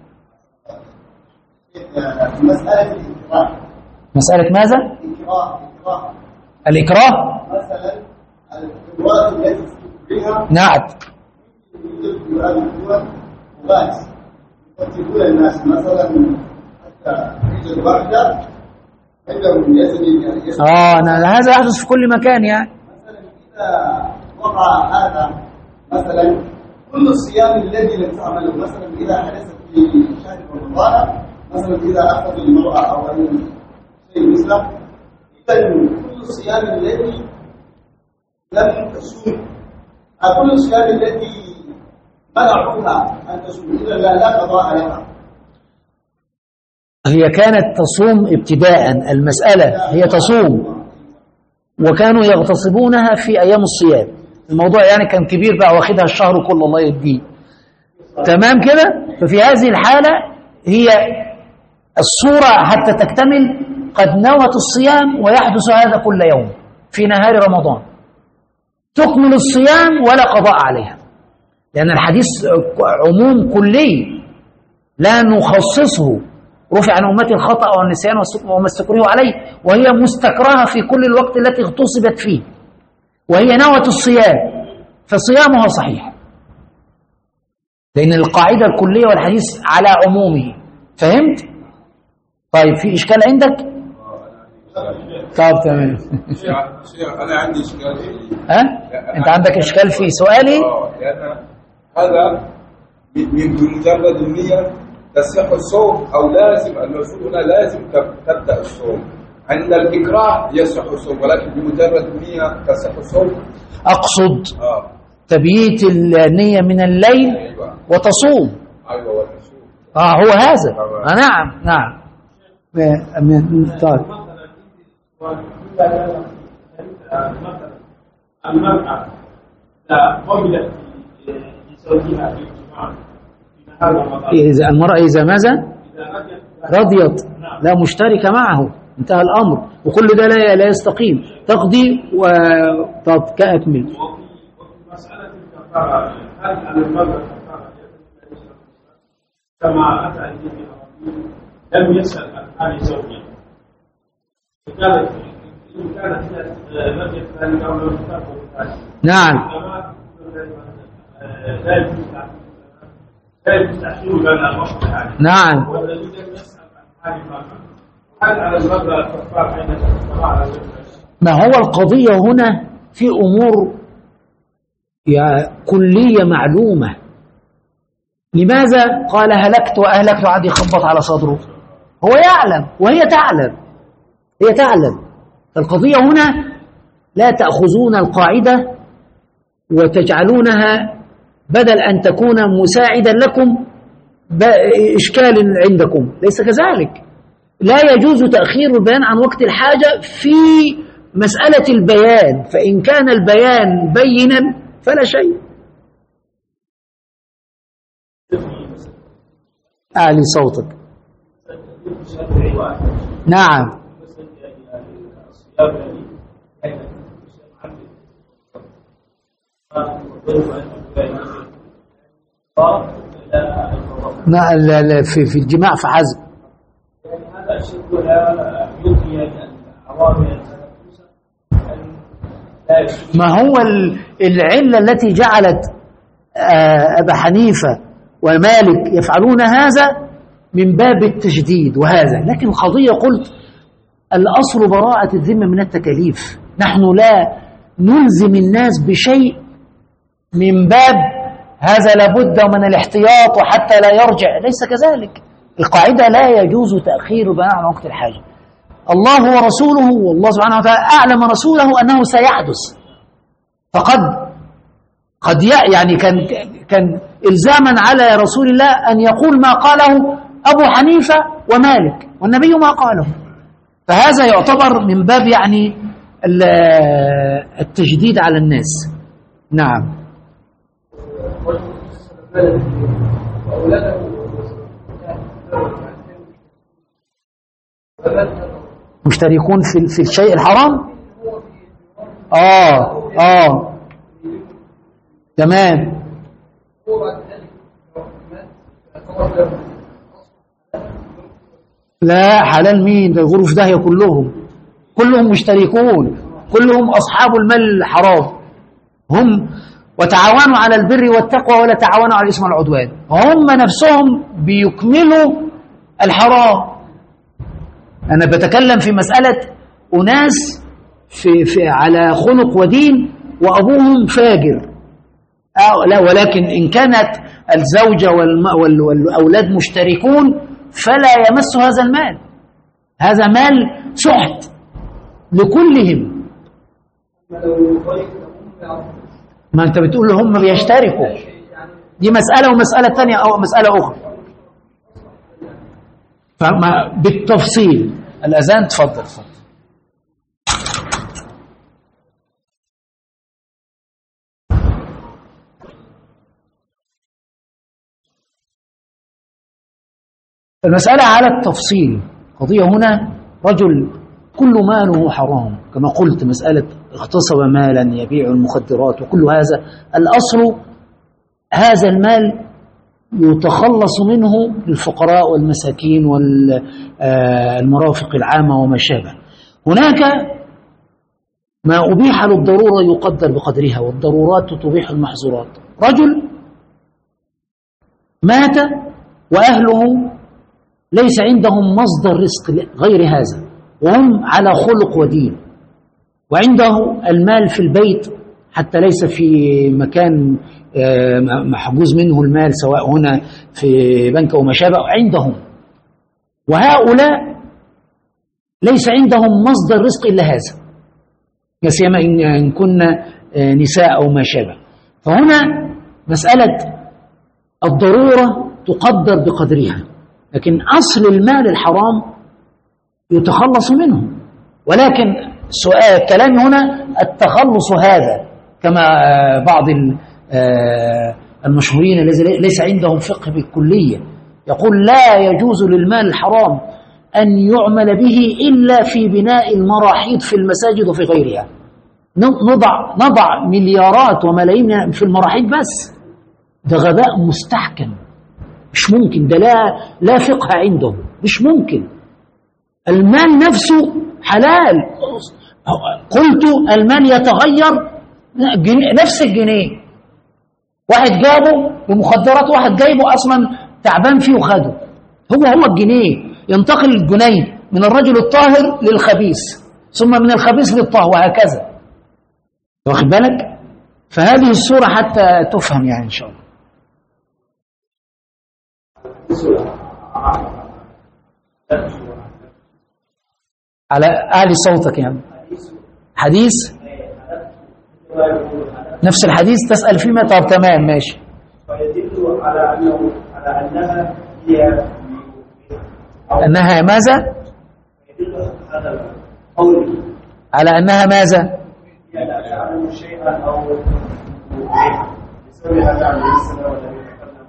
مسألة الإكراه. مسألة ماذا؟ الإكراه. مثلا الامرأة التي تكرهها نعم. يقتلون الناس مثلا حتى يوجد واحدة عندهم يزني. هذا يحدث في كل مكان يعني. مثلا إذا وقع هذا مثلا كل الصيام الذي لم تعمله، مثلا إذا حدث في شهر رمضان، مثلا إذا أخذ المرأة أو أي شيء مثله، إذا كل الصيام الذي لم تصوم، كل الصيام الذي منعوها أن تصوم إذا لا قضاء لها. هي كانت تصوم ابتداء، المسألة هي تصوم، وكانوا يغتصبونها في أيام الصيام. الموضوع يعني كان كبير بقى، واخدها الشهر كله الله يهديه. تمام كده. ففي هذه الحالة هي الصورة حتى تكتمل قد نوت الصيام ويحدث هذا كل يوم في نهار رمضان، تكمل الصيام ولا قضاء عليها، لأن الحديث عموم كلي لا نخصصه. رفع عن أمتي الخطأ والنسيان وما استكرهوا عليه، وهي مستكرهة في كل الوقت التي اغتصبت فيه، وهي نوت الصيام فصيامها صحيح، لأن القاعدة الكلية والحديث على عمومه. فهمت؟ طيب في إشكال عندك؟ طب تمام. أنا عندي إشكال في أنت عندك إشكال في سؤالي؟ لأن هذا بمجرد النية تصح الصوم، أو لازم المفروض هنا لازم تبدأ الصوم. عند الإكراه يصح الصوم، ولكن بمجرد النية تصح الصوم. أقصد تبييت النية من الليل. أيوة. وتصوم. أيوة وتصوم. هو هذا. نعم نعم. طيب. المرأة قبلت لزوجها بالجماع في نهار رمضان، إذا المرأة إذا ماذا؟ رضيت لا مشتركة معه، انتهى الأمر، وكل ده لا يستقيم، تقضي وتكمل. وفي مسألة الكفارة، هل على المرأة الكفارة كما أتى النبي لم يسأل عن حال زوجها، قالت إن كانت لم يفعل قول الكتاب والكتاب. نعم. لا يجوز تأخير بين الوقت يعني. نعم. والذي لم يسأل عن حال المرأة، هل على المرأة الكفارة حين تتطلع على زوجها؟ ما هو القضية هنا في أمور كلية معلومة. لماذا قال هلكت وأهلكت وعاد يخبط على صدره؟ هو يعلم وهي تعلم، هي تعلم. القضية هنا لا تأخذون القاعدة وتجعلونها بدل أن تكون مساعدا لكم إشكال عندكم، ليس كذلك. لا يجوز تأخير البيان عن وقت الحاجة في مسألة البيان، فإن كان البيان بينا فلا شيء. أعلي صوتك. نعم. لا في الجماع فحسب. هذا الشيء لا يلقي العوامل. ما هو العلة التي جعلت أبا حنيفة ومالك يفعلون هذا من باب التجديد وهذا، لكن القضية قلت الأصل براءة الذمة من التكاليف. نحن لا نلزم الناس بشيء من باب هذا لابد من الاحتياط وحتى لا يرجع، ليس كذلك. القاعدة لا يجوز تأخير بيان عن وقت الحاجة. الله ورسوله، والله سبحانه وتعالى أعلم رسوله أنه سيحدث، قد يعني كان إلزاما على رسول الله أن يقول ما قاله أبو حنيفة ومالك، والنبي ما قاله، فهذا يعتبر من باب يعني التجديد على الناس. نعم. مشتركون في الشيء الحرام. تمام. لا حلال مين ده؟ غرف داهية كلهم مشتركون، كلهم أصحاب المال الحرام، هم وتعاونوا على البر والتقوى ولا تعاونوا على الإثم والعدوان، هم نفسهم بيكملوا الحرام. أنا بتكلم في مسألة أناس في على خلق ودين وأبوهم فاجر، لا، ولكن إن كانت الزوجة والأولاد مشتركون فلا يمس هذا المال، هذا مال سحت لكلهم. ما أنت بتقول هم بيشتركوا، دي مسألة ومسألة تانية أو مسألة أخرى بالتفصيل. الأذان تفضل. المسألة على التفصيل. قضية هنا رجل كل ماله حرام كما قلت، مسألة اغتصب مالا يبيع المخدرات وكل هذا، الأصل هذا المال يتخلص منه للفقراء والمساكين والمرافق العامة وما شابه. هناك ما أبيح للضرورة يقدر بقدرها، والضرورات تبيح المحظورات. رجل مات وأهله ليس عندهم مصدر رزق غير هذا، وهم على خلق ودين، وعنده المال في البيت حتى ليس في مكان محجوز منه المال سواء هنا في بنك أو ما شابه عندهم، وهؤلاء ليس عندهم مصدر رزق إلا هذا، لا سيما إن كنا نساء أو ما شابه. فهنا مسألة الضرورة تقدر بقدرها، لكن أصل المال الحرام يتخلص منه. ولكن سؤال كلام هنا التخلص هذا كما بعض المشهورين الذين ليس عندهم فقه بالكلية يقول لا يجوز للمال الحرام أن يعمل به إلا في بناء المراحيض في المساجد وفي غيرها. نضع مليارات وملايين في المراحيض بس، ده غباء مستحكم، مش ممكن، ده لا فقه عندهم، مش ممكن. المال نفسه حلال، قلت المال يتغير، نفس الجنيه واحد جابه بمخدرات، واحد جايبه أصلا تعبان فيه وخده، هو الجنيه ينتقل الجنيه من الرجل الطاهر للخبيث، ثم من الخبيث للطاهر، وهكذا، واخد بالك؟ فهذه الصورة حتى تفهم يعني إن شاء الله. على أعلي صوتك يعني. حديث نفس الحديث تسأل فيه؟ طب تمام ماشي. فيدل على أنها هي أنها ماذا؟ يدل هذا القول على أنها ماذا؟ يعني تعلم شيئا أو يسوي هذا عليه السلام والذي يتكلم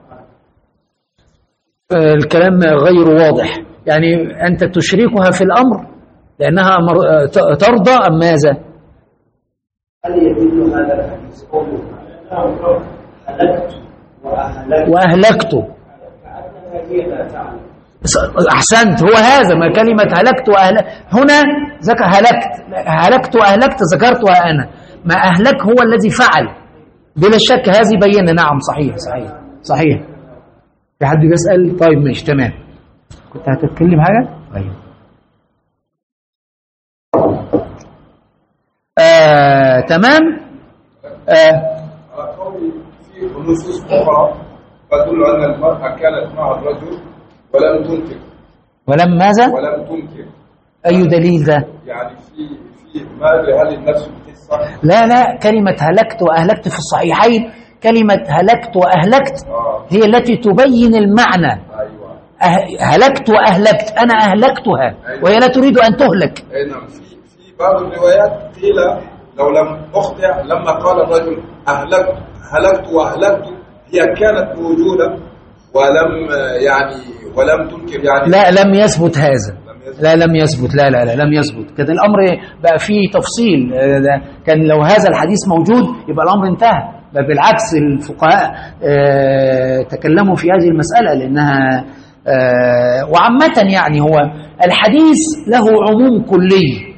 عنه. الكلام غير واضح، يعني أنت تشركها في الأمر لأنها ترضى أم ماذا؟ هل يدل هذا الحديث قوله هلكت وأهلكت؟ كأنها هي لا تعلم. أحسنت، هو هذا ما كلمة هلكت وأهلكت هنا ذكر هلكت وأهلكت ذكرتها أنا، ما أهلك هو الذي فعل بلا شك، هذه بينا. نعم صحيح. في حد بيسأل؟ طيب ماشي تمام. كنت هتتكلم حاجة؟ طيب. تمام. على قول في نصوص أخرى تدل أن المرأة كانت مع الرجل ولم تنكر. ولم ماذا؟ ولم تنكر. أي دليل ده؟ يعني في ما لهل النفس القصة. لا كلمة هلكت وأهلكت في الصحيحين، كلمة هلكت وأهلكت هي التي تبين المعنى. أيوة. هلكت وأهلكت، أنا أهلكتها. أيوة. وهي لا تريد أن تهلك. نعم. في بعض الروايات قيل لو لم أخطئ لما قال الرجل هلكت وأهلكت هي كانت موجودة ولم تنكر يعني. لا لم يثبت هذا. لم يثبت. لا لم يثبت كده. الأمر بقى فيه تفصيل. كان لو هذا الحديث موجود يبقى الأمر انتهى. بالعكس الفقهاء تكلموا في هذه المسألة لأنها وعامة يعني هو الحديث له عموم كلي،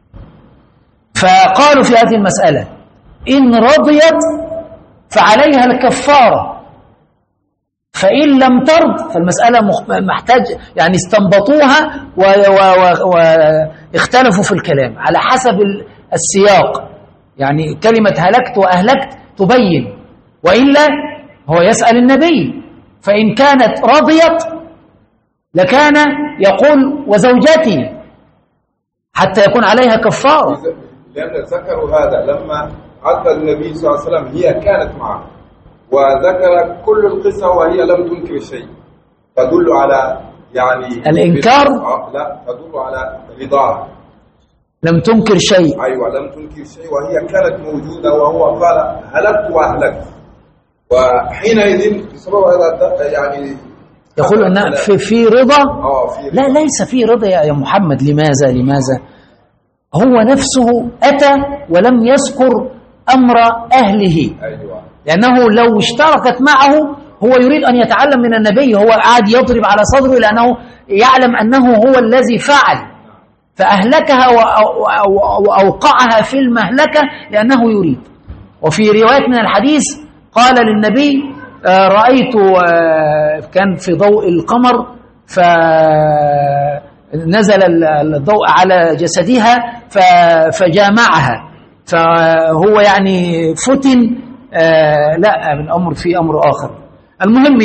فقالوا في هذه المسألة إن رضيت فعليها الكفارة، فإن لم ترض فالمسألة محتاج يعني استنبطوها واختلفوا في الكلام على حسب السياق. يعني كلمة هلكت وأهلكت تبين، وإلا هو يسأل النبي، فإن كانت رضيت لكان يقول وزوجتي حتى يكون عليها كفارة. لأن ذكروا هذا لما عدى النبي صلى الله عليه وسلم هي كانت معه وذكر كل القصة وهي لم تنكر شيء، تدل على يعني الإنكار. لا تدل على رضاها، لم تنكر شيء. أيوة لم تنكر شيء وهي كانت موجودة، وهو قال هلكت وأهلكت، وحينئذ بسبب هذا يعني يقول أن في رضا. لا، ليس في رضا يا محمد. لماذا هو نفسه أتى ولم يذكر أمر أهله. لأنه لو اشتركت معه، هو يريد أن يتعلم من النبي، هو قاعد يضرب على صدره لأنه يعلم أنه هو الذي فعل، فأهلكها وأوقعها في المهلكة لأنه يريد. وفي رواية من الحديث قال للنبي رأيت، كان في ضوء القمر، فنزل الضوء على جسدها فجامعها، فهو يعني فتن. لا، الأمر في أمر آخر. المهم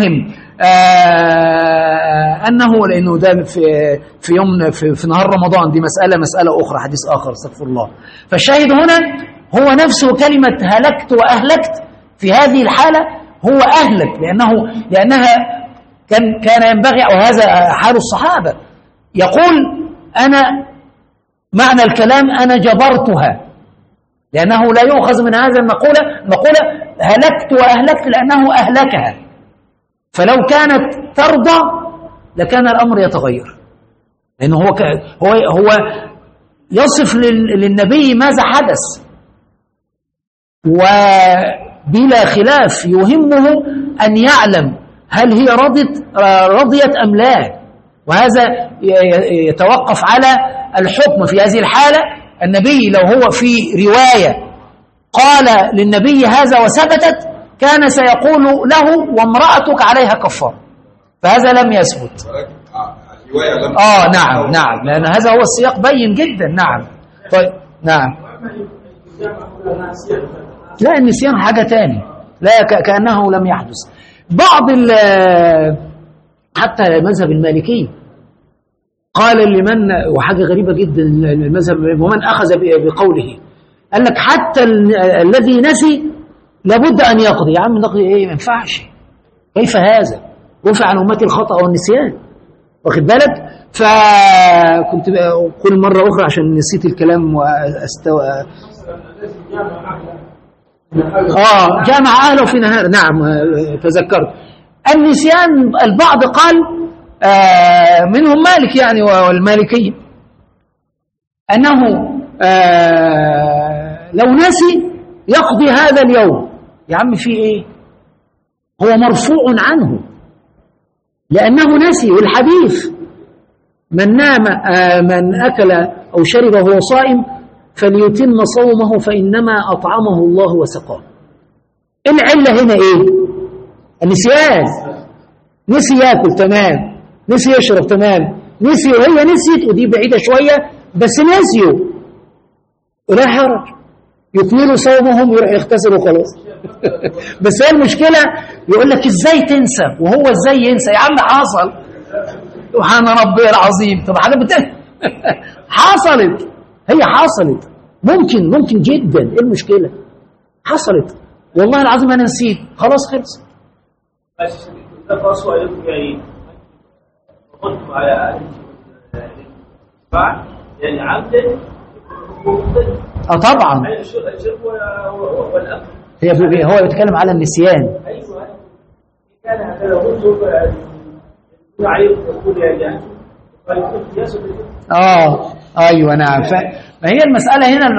أنه لأنه ده في يوم في نهار رمضان، دي مسألة أخرى، حديث آخر، استغفر الله. فالشاهد هنا هو نفسه كلمة هلكت وأهلكت في هذه الحالة، هو أهلك لأنها كان ينبغي، وهذا حال الصحابة، يقول أنا معنى الكلام أنا جبرتها، لأنه لا يؤخذ من هذا المقولة هلكت وأهلكت لأنه أهلكها. فلو كانت ترضى لكان الأمر يتغير، لأنه هو يصف للنبي ماذا حدث، وبلا خلاف يهمه أن يعلم هل هي رضيت أم لا، وهذا يتوقف على الحكم في هذه الحالة. النبي لو هو في رواية قال للنبي هذا وثبتت، كان سيقول له وامرأتك عليها كفارة، فهذا لم يثبت. نعم، لأن هذا هو السياق بين جدا. نعم. طيب، نعم. لا، النسيان حاجة تاني، لا كأنه لم يحدث. بعض حتى مذهب المالكي قال لمن، وحاجة غريبة جدا المذهب، ومن أخذ بقوله، قال لك حتى الذي نسي لابد أن يقضي. يا عم نقضي إيه؟ ما ينفعش. كيف هذا؟ رفع عن أمتي الخطأ والنسيان، واخد بالك؟ فكنت أقول مرة أخرى عشان نسيت الكلام جامع أهله في نهار. نعم، تذكرت. النسيان البعض قال منهم مالك يعني والمالكية أنه لو نسي يقضي هذا اليوم. يا عم في إيه؟ هو مرفوع عنه لأنه نسي. والحديث من نام من أكل أو شرب وهو صائم فليتم صومه فإنما أطعمه الله وسقاه. العلة هنا إيه؟ النسيان. نسي يأكل تمام، نسي يشرب تمام، نسي وهي نسيت، ودي بعيدة شوية بس نسيوا، ولا حرج، يكملوا صومهم ويروح يغتسلوا خلاص. بس هي المشكلة يقول لك ازاي تنسى، وهو ازاي ينسى؟ يا عم حصل، سبحان ربي العظيم. طب حاجة حصلت، هي حصلت، ممكن جدا. ايه المشكلة؟ حصلت والله العظيم انا نسيت، خلاص خلص. بس ده قصوا عليكم يعني قلتوا على يعني عمدا طبعا هو بيتكلم على النسيان. ايوه كان هذا قلت عليكم يقول يعني ايوه نعم. فهي المسألة هنا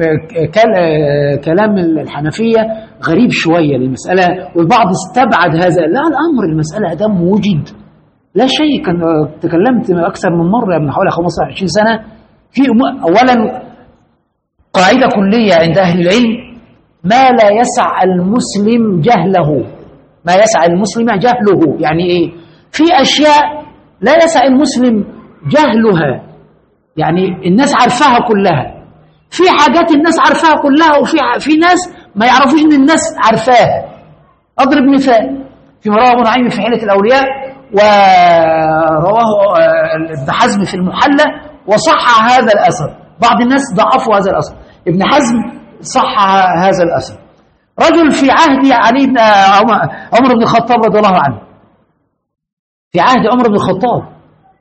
كلام الحنفية غريب شوية للمسألة، والبعض استبعد هذا. لا، الأمر المسألة دم وجد، لا شيء. كان تكلمت أكثر من مرة من حوالي 15-20 سنة في أولا قاعدة كلية عند أهل العلم: ما لا يسع المسلم جهله، ما يسع المسلم جهله. يعني إيه؟ في أشياء لا يسع المسلم جهلها، يعني الناس عارفاها كلها. في حاجات الناس عارفاها كلها، وفي ناس ما يعرفوش ان الناس عارفاها. اضرب مثال في رواه ابو نعيم في حلة الاولياء، ورواه ابن حزم في المحلى، وصح هذا الاثر. بعض الناس ضعفوا هذا الاثر، ابن حزم صح هذا الاثر. رجل في عهد علي بن عمر بن الخطاب رضي الله عنه، في عهد عمر بن الخطاب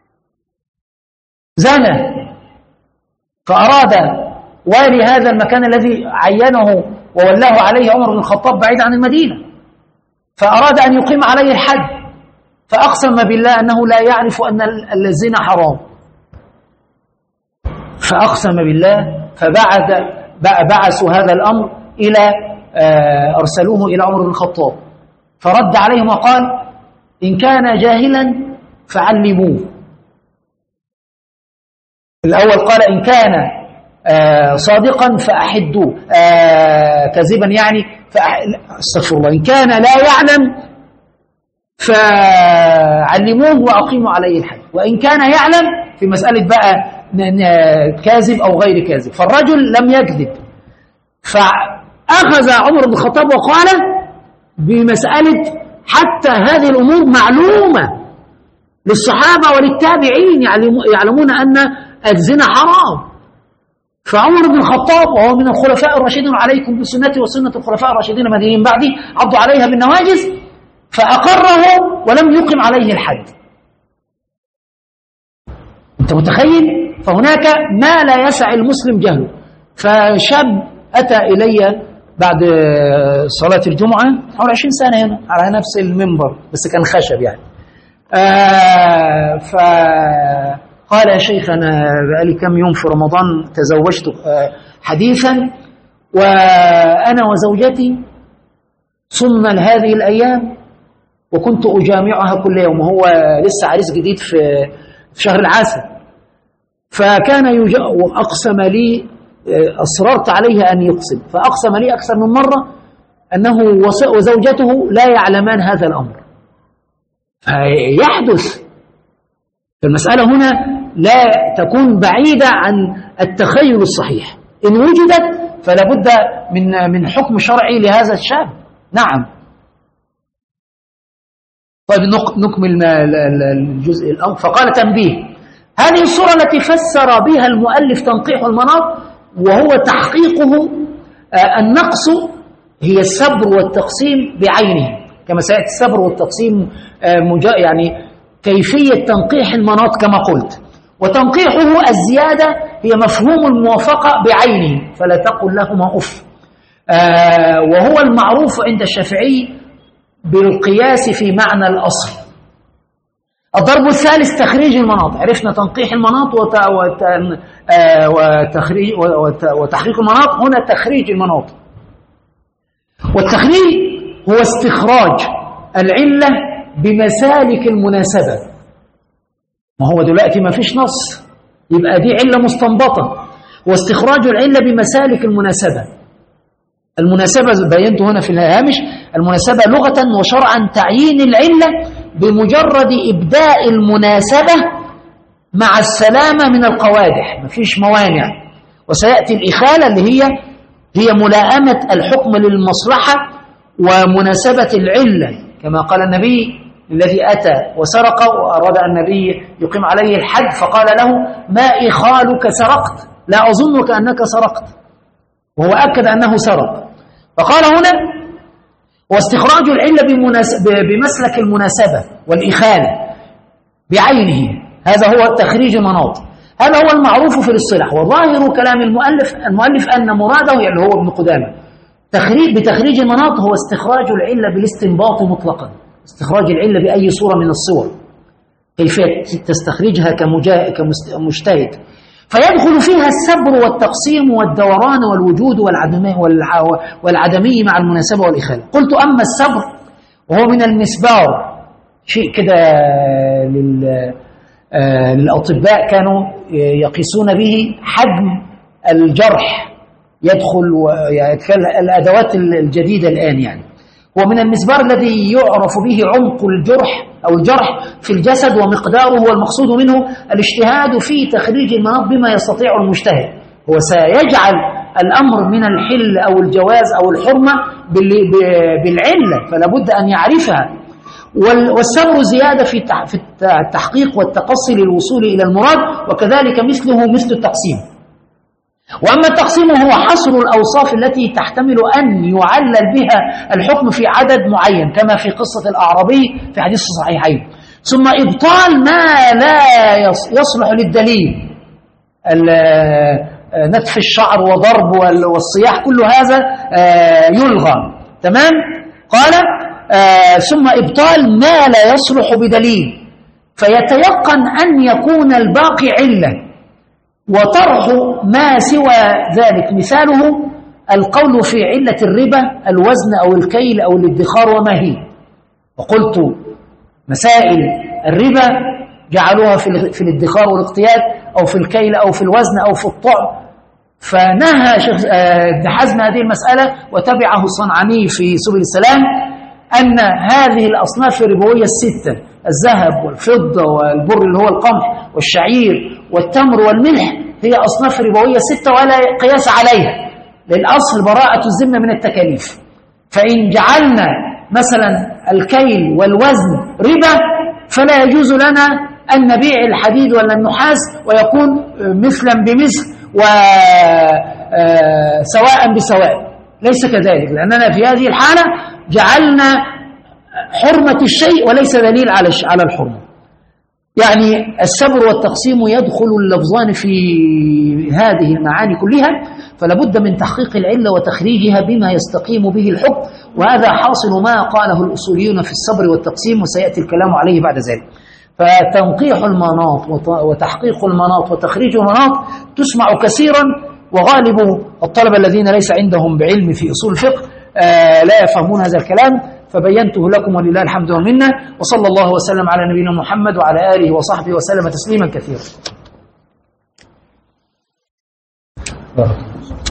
زنى، فأراد والي هذا المكان الذي عينه وولاه عليه عمر بن الخطاب بعيد عن المدينة، فأراد أن يقيم عليه الحد، فأقسم بالله أنه لا يعرف أن الزنا حرام، فأقسم بالله، فبعثوا هذا الأمر إلى أرسلوه إلى عمر بن الخطاب، فرد عليهم وقال: إن كان جاهلا فعلموه. الأول قال: إن كان صادقا فأحدوه، كذبا يعني استغفر الله، إن كان لا يعلم فعلموه وأقيموا عليه الحد، وإن كان يعلم في مسألة بقى كاذب أو غير كاذب. فالرجل لم يكذب، فأخذ عمر بن الخطاب وقال بمسألة حتى هذه الأمور معلومة للصحابة وللتابعين، يعلمون أن الزنا حرام. فعمر بن الخطاب وهو من الخلفاء الراشدين: عليكم بسنتي وسنة الخلفاء الراشدين المهديين بعدي عضوا عليها بالنواجذ، فأقره ولم يقم عليه الحد. أنت متخيل؟ فهناك ما لا يسع المسلم جهله. فشاب أتى إلي بعد صلاة الجمعة حوالي 20 سنة هنا على نفس المنبر، بس كان خشب يعني. فقال: يا شيخ، أنا بقالي كم يوم في رمضان تزوجت حديثا، وأنا وزوجتي صمنا لهذه الأيام، وكنت أجامعها كل يوم، وهو لسه عريس جديد في شهر العسل. فكان وأقسم لي، أصررت عليه أن يقسم، فأقسم لي أكثر من مرة أنه وزوجته لا يعلمان هذا الأمر. فيحدث المسألة هنا لا تكون بعيدة عن التخيل الصحيح، إن وجدت فلا بد من حكم شرعي لهذا الشاب. نعم. طيب نكمل الجزء الأول. فقال: تنبيه: هذه الصورة التي فسر بها المؤلف تنقيح المناط وهو تحقيقه النقص هي السبر والتقسيم بعينه، كما سيأتي السبر والتقسيم يعني كيفية تنقيح المناط كما قلت. وتنقيحه الزيادة هي مفهوم الموافقة بعينه، فلا تقل لهما أف، وهو المعروف عند الشافعي بالقياس في معنى الأصل. الضرب الثالث تخريج المناط. عرفنا تنقيح المناط وتحقيق المناط، هنا تخريج المناط. والتخريج هو استخراج العلة بمسالك المناسبة. ما هو دلوقتي ما فيش نص، يبقى دي علة مستنبطة، واستخراج العلة بمسالك المناسبة. المناسبة بينته هنا في الهامش: المناسبة لغة وشرعا تعيين العلة بمجرد إبداء المناسبة مع السلامة من القوادح، مفيش موانع. وسيأتي الإخالة اللي هي ملائمة الحكم للمصلحة ومناسبة العلة، كما قال النبي الذي أتى وسرق وأراد النبي يقيم عليه الحد، فقال له: ما إخالك سرقت؟ لا أظنك أنك سرقت، وهو أكد أنه سرق. فقال هنا: واستخراج العلة بمسلك المناسبة والإخالة بعينه، هذا هو تخريج المناط. هذا هو المعروف في الاصطلاح. وظاهر كلام المؤلف أن مراده يعني هو ابن قدامة بتخريج المناط هو استخراج العلة بالاستنباط مطلقا، استخراج العلة بأي صورة من الصور، كيفية تستخرجها كمجتهد. فيدخل فيها السبر والتقسيم والدوران والوجود والعدمي مع المناسبة والإخالة. قلت: أما السبر وهو من المسبار، شيء كده للأطباء كانوا يقيسون به حجم الجرح، يدخل الأدوات الجديدة الآن يعني. ومن المسبار الذي يعرف به عمق الجرح أو الجرح في الجسد ومقداره، والمقصود منه الاجتهاد في تخريج المناط بما يستطيع المجتهد. هو سيجعل الأمر من الحل أو الجواز أو الحرمة بالعلة، فلا بد أن يعرفها. والسبر زيادة في التحقيق والتقصي للوصول إلى المراد، وكذلك مثل التقسيم. وأما التقسيم هو حصر الأوصاف التي تحتمل أن يعلل بها الحكم في عدد معين، كما في قصة الأعرابي في حديث الصحيحين. ثم إبطال ما لا يصلح للدليل، نتف الشعر وضرب والصياح، كل هذا يلغى. تمام؟ قال: ثم إبطال ما لا يصلح بدليل، فيتيقن أن يكون الباقي علة، وطرح ما سوى ذلك. مثاله القول في علة الربا الوزن أو الكيل أو الادخار وما هي. وقلت مسائل الربا جعلوها في الادخار والاقتياد أو في الكيل أو في الوزن أو في الطعم، فنهى ابن حزم هذه المسألة وتبعه الصنعاني في سبل السلام أن هذه الأصناف الربوية الستة، الذهب والفضة والبر اللي هو القمح والشعير والتمر والملح، هي أصناف ربوية ستة ولا قياس عليها، للأصل براءة الذمة من التكاليف. فإن جعلنا مثلا الكيل والوزن ربا فلا يجوز لنا أن نبيع الحديد ولا النحاس ويكون مثلا بمثل وسواء بسواء، ليس كذلك، لأننا في هذه الحالة جعلنا حرمة الشيء وليس دليل على الحرمة. يعني السبر والتقسيم يدخل اللفظان في هذه المعاني كلها، فلا بد من تحقيق العلة وتخريجها بما يستقيم به الحكم، وهذا حاصل ما قاله الأصوليون في السبر والتقسيم، وسيأتي الكلام عليه بعد ذلك. فتنقيح المناط وتحقيق المناط وتخريج المناط تسمع كثيرا، وغالب الطلبة الذين ليس عندهم بعلم في أصول الفقه لا يفهمون هذا الكلام، فبينته لكم ولله الحمد والمنة، وصلى الله وسلم على نبينا محمد وعلى آله وصحبه وسلم تسليما كثيرا.